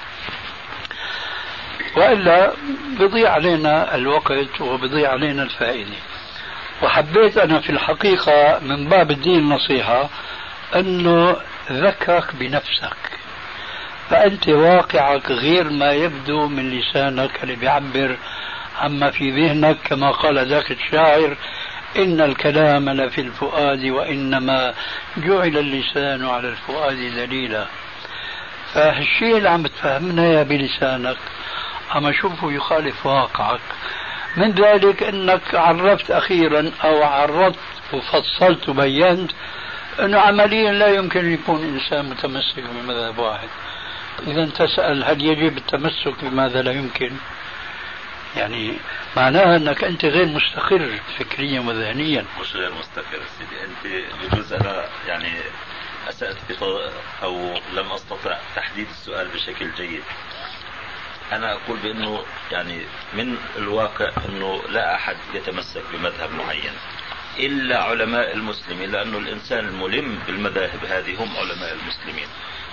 S3: وإلا بضيع علينا الوقت وبضيع علينا الفائدة. وحبيت أنا في الحقيقة من باب الدين النصيحة أنه ذكرك بنفسك، فأنت واقعك غير ما يبدو من لسانك اللي بيعبر عما في ذهنك، كما قال ذاك الشاعر: إن الكلام لفي الفؤاد وإنما جعل اللسان على الفؤاد دليلا. فالشيء اللي عم تفهمنا يا بلسانك عم أشوفه يخالف واقعك. من ذلك أنك عرفت أخيرا أو عرضت وفصلت وبينت أنه عمليا لا يمكن أن يكون إنسان متمسك بمذهب واحد. إذا تسأل هل يجب التمسك بماذا لا يمكن؟ يعني معناها أنك أنت غير مستقر فكريا وذهنيا.
S7: مش غير مستقر سيدي، أنت بجوز أنا يعني أسأت أو لم أستطع تحديد السؤال بشكل جيد. أنا أقول بأنه يعني من الواقع أنه لا أحد يتمسك بمذهب معين إلا علماء المسلمين، لأنه الإنسان الملم بالمذاهب هذه هم علماء المسلمين.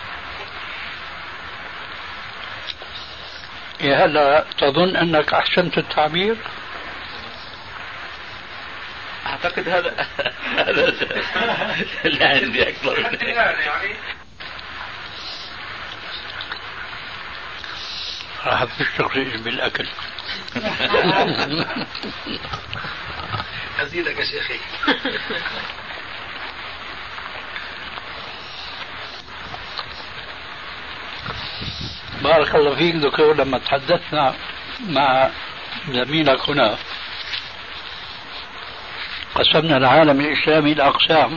S3: يا هلا تظن أنك أحسنت التعبير؟
S7: أعتقد هذا لا عندي أكثر من يعني.
S3: راح تشتغل بالأكل.
S6: أزيدك يا شيخي.
S3: بارك الله فيك دكتور. لما تحدثنا مع زميلك هنا قسمنا العالم الإسلامي لأقسام،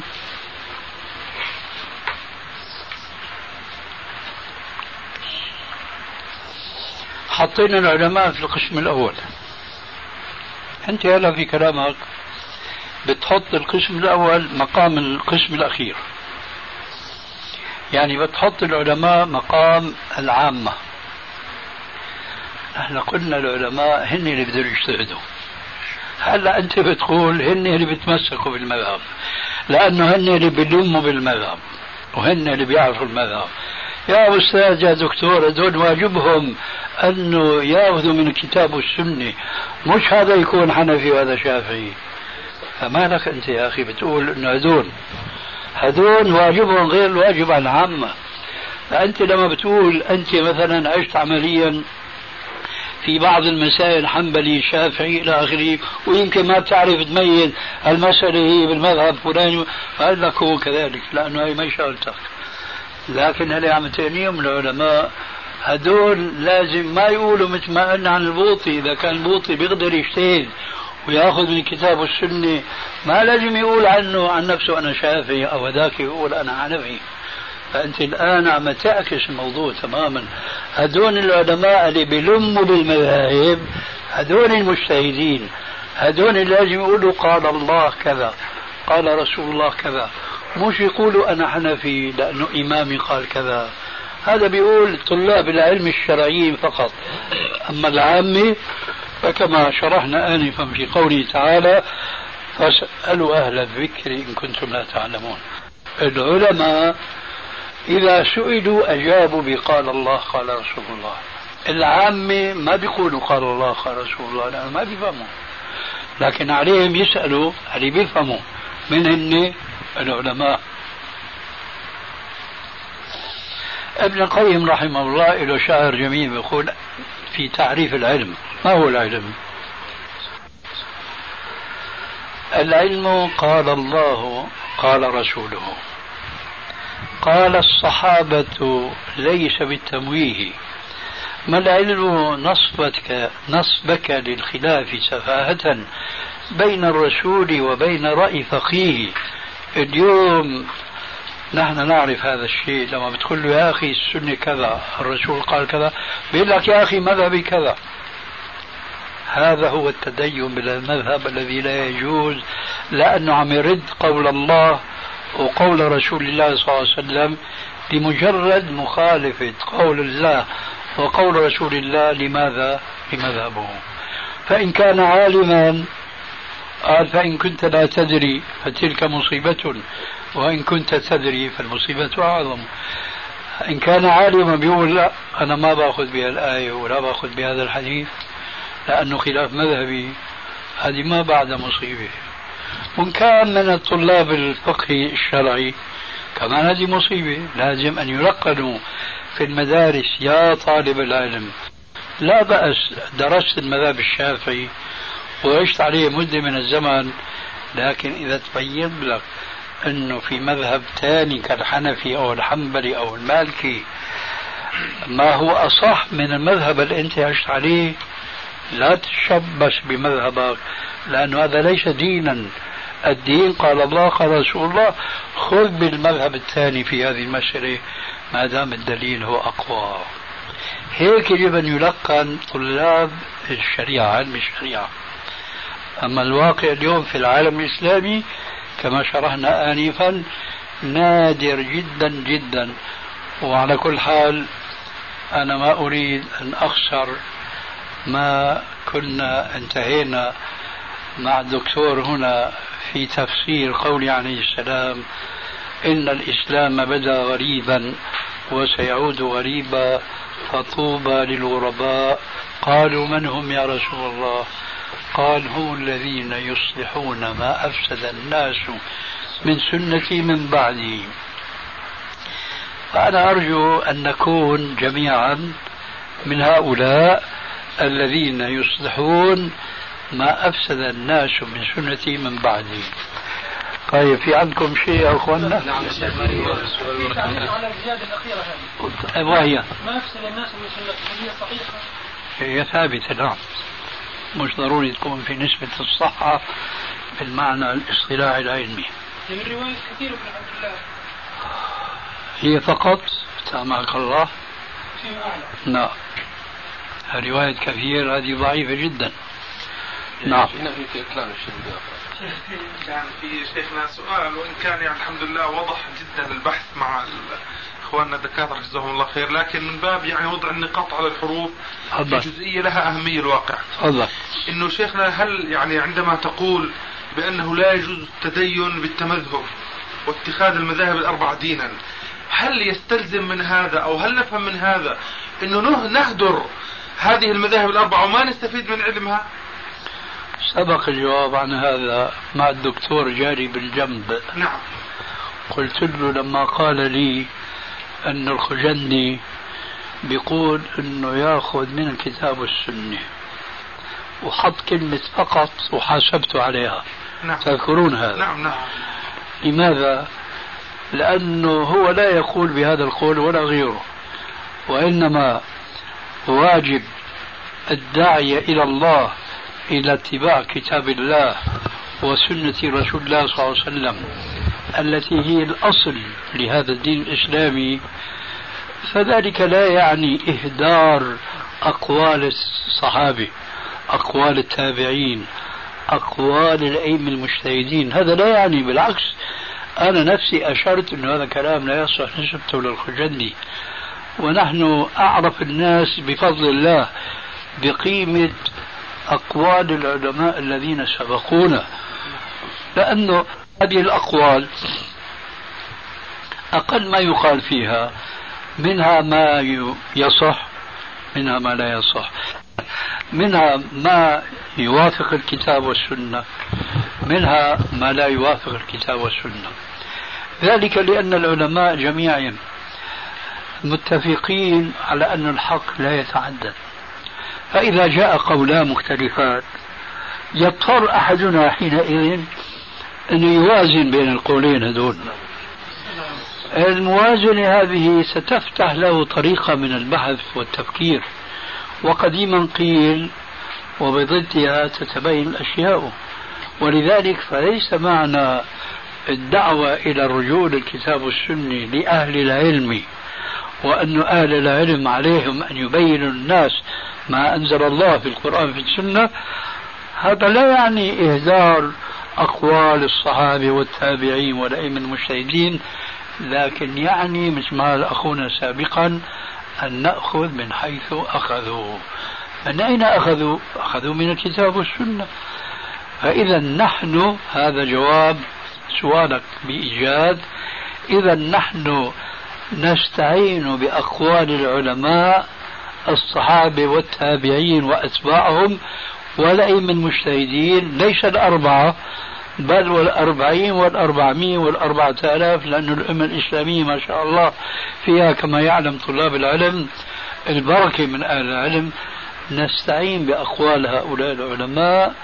S3: حطينا العلماء في القسم الأول. أنت هلا في كلامك بتحط القسم الأول مقام القسم الأخير، يعني بتحط العلماء مقام العامة. نحن قلنا العلماء هن اللي بدهم يجتهدوا. هلا أنت بتقول هن اللي بيتمسكوا بالمذهب، لأنه هن اللي بيلموا بالمذهب وهن اللي بيعرفوا المذهب. يا أستاذ يا دكتور، هذول واجبهم أنه يأخذوا من الكتاب والسنة، مش هذا يكون حنفي وهذا شافعي. فما لك أنت يا أخي بتقول أنه هذول واجبهم غير الواجب على العامة. فأنت لما بتقول أنت مثلا عشت عمليا في بعض المسائل حنبلي شافعي إلى آخره، ويمكن ما بتعرف تميز المسألة هي بالمذهب فلاني، فقال لك هو كذلك لأنه هي ما شغلتك. لكن اللي عم تعنيهم العلماء هدول لازم ما يقولوا مثل ما قلنا عن البوطي. إذا كان البوطي بيقدر يجتهد ويأخذ من الكتاب والسنة، ما لازم يقول عنه عن نفسه أنا شافعي أو ذاك يقول أنا حنفي. فأنت الآن عم تعكس الموضوع تماما. هدول العلماء اللي بيلموا بالمذاهب هدول المجتهدين، هدول لازم يقولوا قال الله كذا قال رسول الله كذا، مش يقولوا أنا حنفي لأنه إمامي قال كذا. هذا بيقول طلاب العلم الشرعي فقط. أما العامة فكما شرحنا آنفا في قوله تعالى فاسألوا أهل الذكر إن كنتم لا تعلمون. العلماء إذا سئلوا أجابوا بقال الله قال رسول الله. العامة ما بيقولوا قال الله قال رسول الله لأنه ما بيفهموا، لكن عليهم يسألوا اللي بيفهموا من هن العلماء. ابن القيم رحمه الله له شعر جميل يقول في تعريف العلم. ما هو العلم؟ العلم قال الله قال رسوله قال الصحابة ليس بالتمويه. ما العلم؟ نصبك للخلاف سفاهة بين الرسول وبين رأي فقيه. اليوم نحن نعرف هذا الشيء، لما بتقول له يا أخي السنة كذا الرسول قال كذا، بيقول لك يا أخي مذهبي كذا. هذا هو التدين بالمذهب الذي لا يجوز، لأنه عم يرد قول الله وقول رسول الله صلى الله عليه وسلم بمجرد مخالفة قول الله وقول رسول الله. لماذا؟ لمذهبه. فإن كان عالما قال فإن كنت لا تدري فتلك مصيبة، وإن كنت تدري فالمصيبة أعظم. إن كان عالما بيقول لا أنا ما باخذ بها الآية ولا باخذ بهذا الحديث لأنه خلاف مذهبي، هذه ما بعد مصيبة. وإن كان من الطلاب الفقه الشرعي كمان هذه مصيبة. لازم أن يلقنوا في المدارس يا طالب العلم لا بأس درست المذهب الشافعي وعشت عليه مدة من الزمن، لكن إذا تبين لك أنه في مذهب ثاني كالحنفي أو الحنبلي أو المالكي ما هو أصح من المذهب اللي أنت عشت عليه، لا تشبش بمذهبك، لأن هذا ليس دينا. الدين قال الله قال رسول الله، خذ بالمذهب الثاني في هذه المسألة ما دام الدليل هو أقوى. هيك يجب أن يلقن طلاب الشريعة، علم الشريعة. أما الواقع اليوم في العالم الإسلامي كما شرحنا آنفا نادر جدا جدا. وعلى كل حال أنا ما أريد أن أخسر ما كنا انتهينا مع الدكتور هنا في تفسير قوله عليه السلام إن الإسلام بدأ غريبا وسيعود غريبا فطوبى للغرباء. قالوا من هم يا رسول الله؟ قال هم الذين يصلحون ما أفسد الناس من سنتي من بعدي. فأنا أرجو أن نكون جميعا من هؤلاء الذين يصلحون ما أفسد الناس من سنتي من بعدي. طيب في عندكم شيء يا أخوانا؟
S4: نعم. على الزيادة الأخيرة هذه
S3: وهي
S4: ما أفسد الناس من سنتي هي صحيحة،
S3: هي ثابتة. نعم، مش ضروري تكون في نسبة الصحة بالمعنى الاصطلاحي العلمي.
S4: من رواية كثير من عبد الله
S3: هي فقط سامحك الله. نعم، رواية كثير هذه ضعيفة جدا. نعم.
S6: يعني في شيخنا سؤال، وإن كان يعني الحمد لله وضح جدا البحث مع إخواننا الدكاترة جزاهم الله خير، لكن من باب يعني وضع النقاط على الحروف في جزئية لها أهمية الواقع. إنه شيخنا هل يعني عندما تقول بأنه لا يجوز التدين بالتمذهب واتخاذ المذاهب الأربعة دينا، هل يستلزم من هذا أو هل نفهم من هذا إنه نهدر هذه المذاهب الأربعة وما نستفيد من علمها؟
S3: سبق الجواب عن هذا مع الدكتور جاري بالجنب.
S6: نعم.
S3: قلت له لما قال لي أن الخجندي بيقول أنه يأخذ من الكتاب والسنة وحط كلمة فقط وحاسبته عليها.
S6: نعم.
S3: تذكرون هذا؟
S6: نعم نعم.
S3: لماذا؟ لأنه هو لا يقول بهذا القول ولا غيره، وإنما واجب الداعية إلى الله إلى اتباع كتاب الله وسنة رسول الله صلى الله عليه وسلم التي هي الأصل لهذا الدين الإسلامي. فذلك لا يعني إهدار أقوال الصحابة، أقوال التابعين، أقوال الأئمة المجتهدين. هذا لا يعني، بالعكس أنا نفسي أشرت أن هذا كلام لا يصح نسبته للخجندي، ونحن أعرف الناس بفضل الله بقيمة أقوال العلماء الذين سبقونا، لأنه هذه الأقوال أقل ما يقال فيها منها ما يصح، منها ما لا يصح، منها ما يوافق الكتاب والسنة، منها ما لا يوافق الكتاب والسنة. ذلك لأن العلماء جميعا متفقين على أن الحق لا يتعدد، فإذا جاء قولان مختلفات يضطر أحدنا حينئذ أن يوازن بين القولين هذول. الموازنة هذه ستفتح له طريقة من البحث والتفكير، وقديما قيل وبضدها تتبين الأشياء. ولذلك فليس معنى الدعوة إلى الرجوع للكتاب والسنة لأهل العلم وأن أهل العلم عليهم أن يبينوا الناس ما أنزل الله في القرآن في السنة، هذا لا يعني إهدار أقوال الصحابة والتابعين والأئمة المجتهدين، لكن يعني مثل ما قال أخونا سابقا أن نأخذ من حيث أخذوا. من أين أخذوا؟ أخذوا من الكتاب والسنة. فإذا نحن، هذا جواب سؤالك بإيجاد، إذا نحن نستعين بأقوال العلماء الصحابة والتابعين وأتباعهم والأئمة المجتهدين، ليس الأربعة بل والأربعين والأربعمية والأربعة آلاف، لأن الأمة الإسلامية ما شاء الله فيها كما يعلم طلاب العلم البركة من أهل العلم. نستعين بأقوال هؤلاء العلماء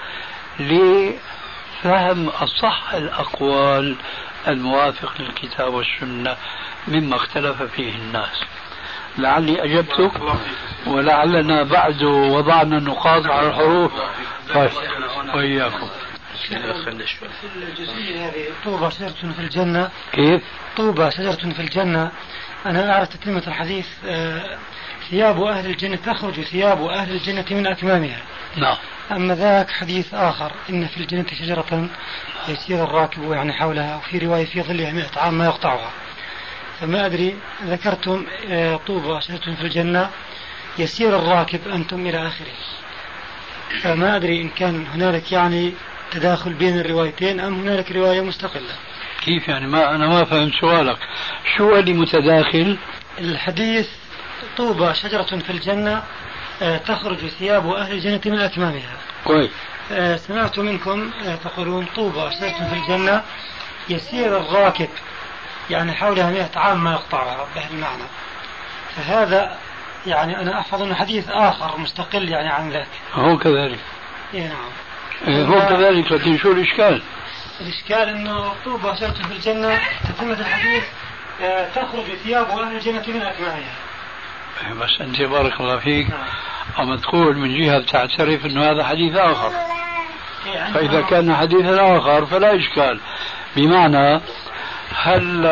S3: لفهم أصح الأقوال الموافق للكتاب والسنة مما اختلف فيه الناس. لعلي أجبتك، ولعلنا بعد وضعنا النقاط على الحروف. طيب وإياكم.
S8: في الجزئية هذه طوبى شجرة في الجنة،
S3: كيف؟
S8: طوبى شجرة في الجنة، أنا أعرف تتمة الحديث ثياب أهل الجنة تخرج ثياب أهل الجنة من أكمامها.
S3: نعم.
S8: أما ذاك حديث آخر إن في الجنة شجرة يسير الراكب يعني حولها، وفي رواية في ظلها 100 عام ما يقطعها. فما أدري، ذكرتم طوبى شجرة في الجنة يسير الراكب أنتم إلى آخره، فما أدري إن كان هنالك يعني تداخل بين الروايتين أم هنالك رواية مستقلة.
S3: كيف يعني؟ أنا ما فهمت سؤالك. شو اللي متداخل؟
S8: الحديث طوبى شجرة في الجنة تخرج ثياب أهل الجنة من أكمامها.
S3: كويس.
S8: سمعت منكم تقولون طوبى شجرة في الجنة يسير الراكب يعني حولها 100 عام ما يقطعها بهالمعنى. فهذا يعني أنا أحفظ أنه حديث آخر مستقل يعني عن ذاك.
S3: هو كذلك.
S8: نعم.
S3: هو كذلك، لكن شو الإشكال؟
S8: الإشكال أنه طوبى شجرة في الجنة تتمة الحديث تخرج ثياب أهل الجنة من أكمامها.
S3: بس أنت بارك الله فيك أما تقول من جهة تعترف أنه هذا حديث آخر، فإذا كان حديثا آخر فلا إشكال. بمعنى هل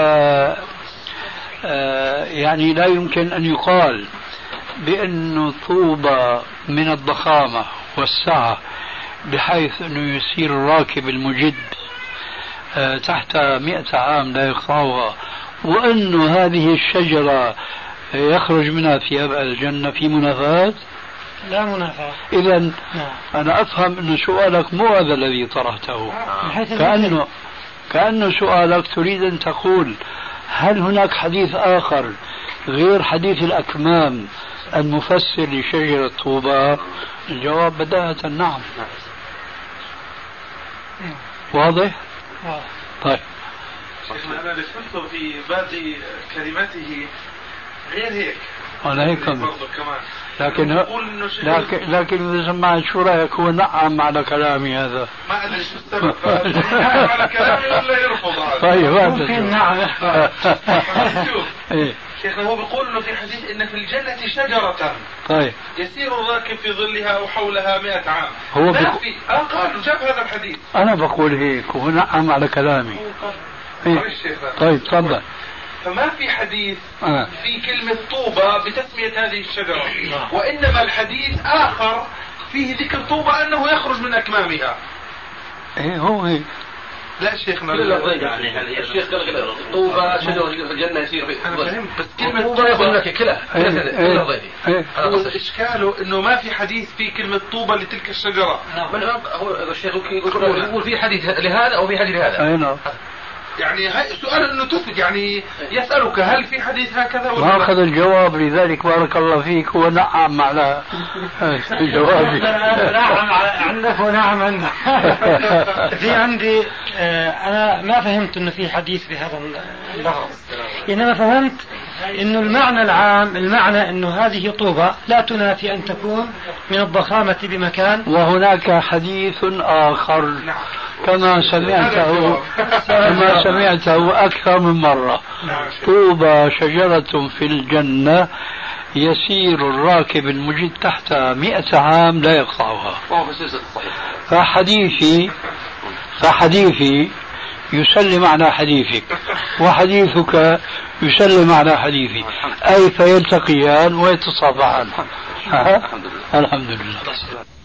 S3: يعني لا يمكن أن يقال بأن طوبى من الضخامة والسعة بحيث أنه يسير الراكب المجد تحت 100 عام لا يقطعها، وأن هذه الشجرة يخرج منها ثياب الجنة؟ في منافاة؟
S8: لا منافاة.
S3: إذن أنا أفهم أن سؤالك مو هذا الذي طرحته، كأنه سؤالك تريد أن تقول هل هناك حديث آخر غير حديث الأكمام المفسر لشجرة طوبى؟ الجواب بداهة نعم. واضح؟ طيب.
S6: شيخنا أنا لسنته في بادئ كلمته غير هيك.
S3: أنا هيك كمان. لكن إذا سمعت شو رأيك؟ هو نعم على كلامي هذا.
S6: ما أدري شو السبب. نعم على كلامي ولا يرفض هذا؟
S3: طيب
S8: ممكن نعم.
S6: شيخنا هو بيقول إنه في حديث إن في الجنة شجرة.
S3: طيب.
S6: يسير الراكب في ظلها أو حولها 100 عام.
S3: هو
S6: قال جاب هذا الحديث.
S3: أنا بقول هيك هو نعم على كلامي. طيب تفضل.
S6: فما في حديث في كلمة طوبى بتسمية هذه الشجرة، وإنما الحديث آخر فيه ذكر طوبى أنه يخرج من أكمامها.
S3: هو هيك.
S6: لا شيخنا
S5: يعني الشيخ قال طوبى شجرة في الجنة يسير في.
S6: أنا فهمت، بس كلمة
S5: طوبى يقول لك كلها
S6: إشكاله إنه ما في حديث في كلمة طوبى لتلك الشجرة.
S5: هو الشيخ يقول في حديث لهذا أو في حديث لهذا.
S6: يعني سؤال انه تثبت، يعني يسألك هل في حديث هكذا ولا
S3: ما أخذ الجواب، لذلك بارك الله فيك هو نعم على جوابي.
S8: نعم عندك ونعم عندك. في عندي أنا ما فهمت إنه في حديث بهذا اللفظ، إنما فهمت إنه المعنى العام، المعنى إنه هذه طوبة لا تنافي أن تكون من الضخامة بمكان.
S3: وهناك حديث آخر كما سمعته أكثر من مرة: طوبى شجرة في الجنة يسير الراكب المجد تحتها 100 عام لا يقطعها. فحديثي يسلم على حديثك، وحديثك يسلم على حديثي، أي فيلتقيان ويتصافحان. الحمد لله.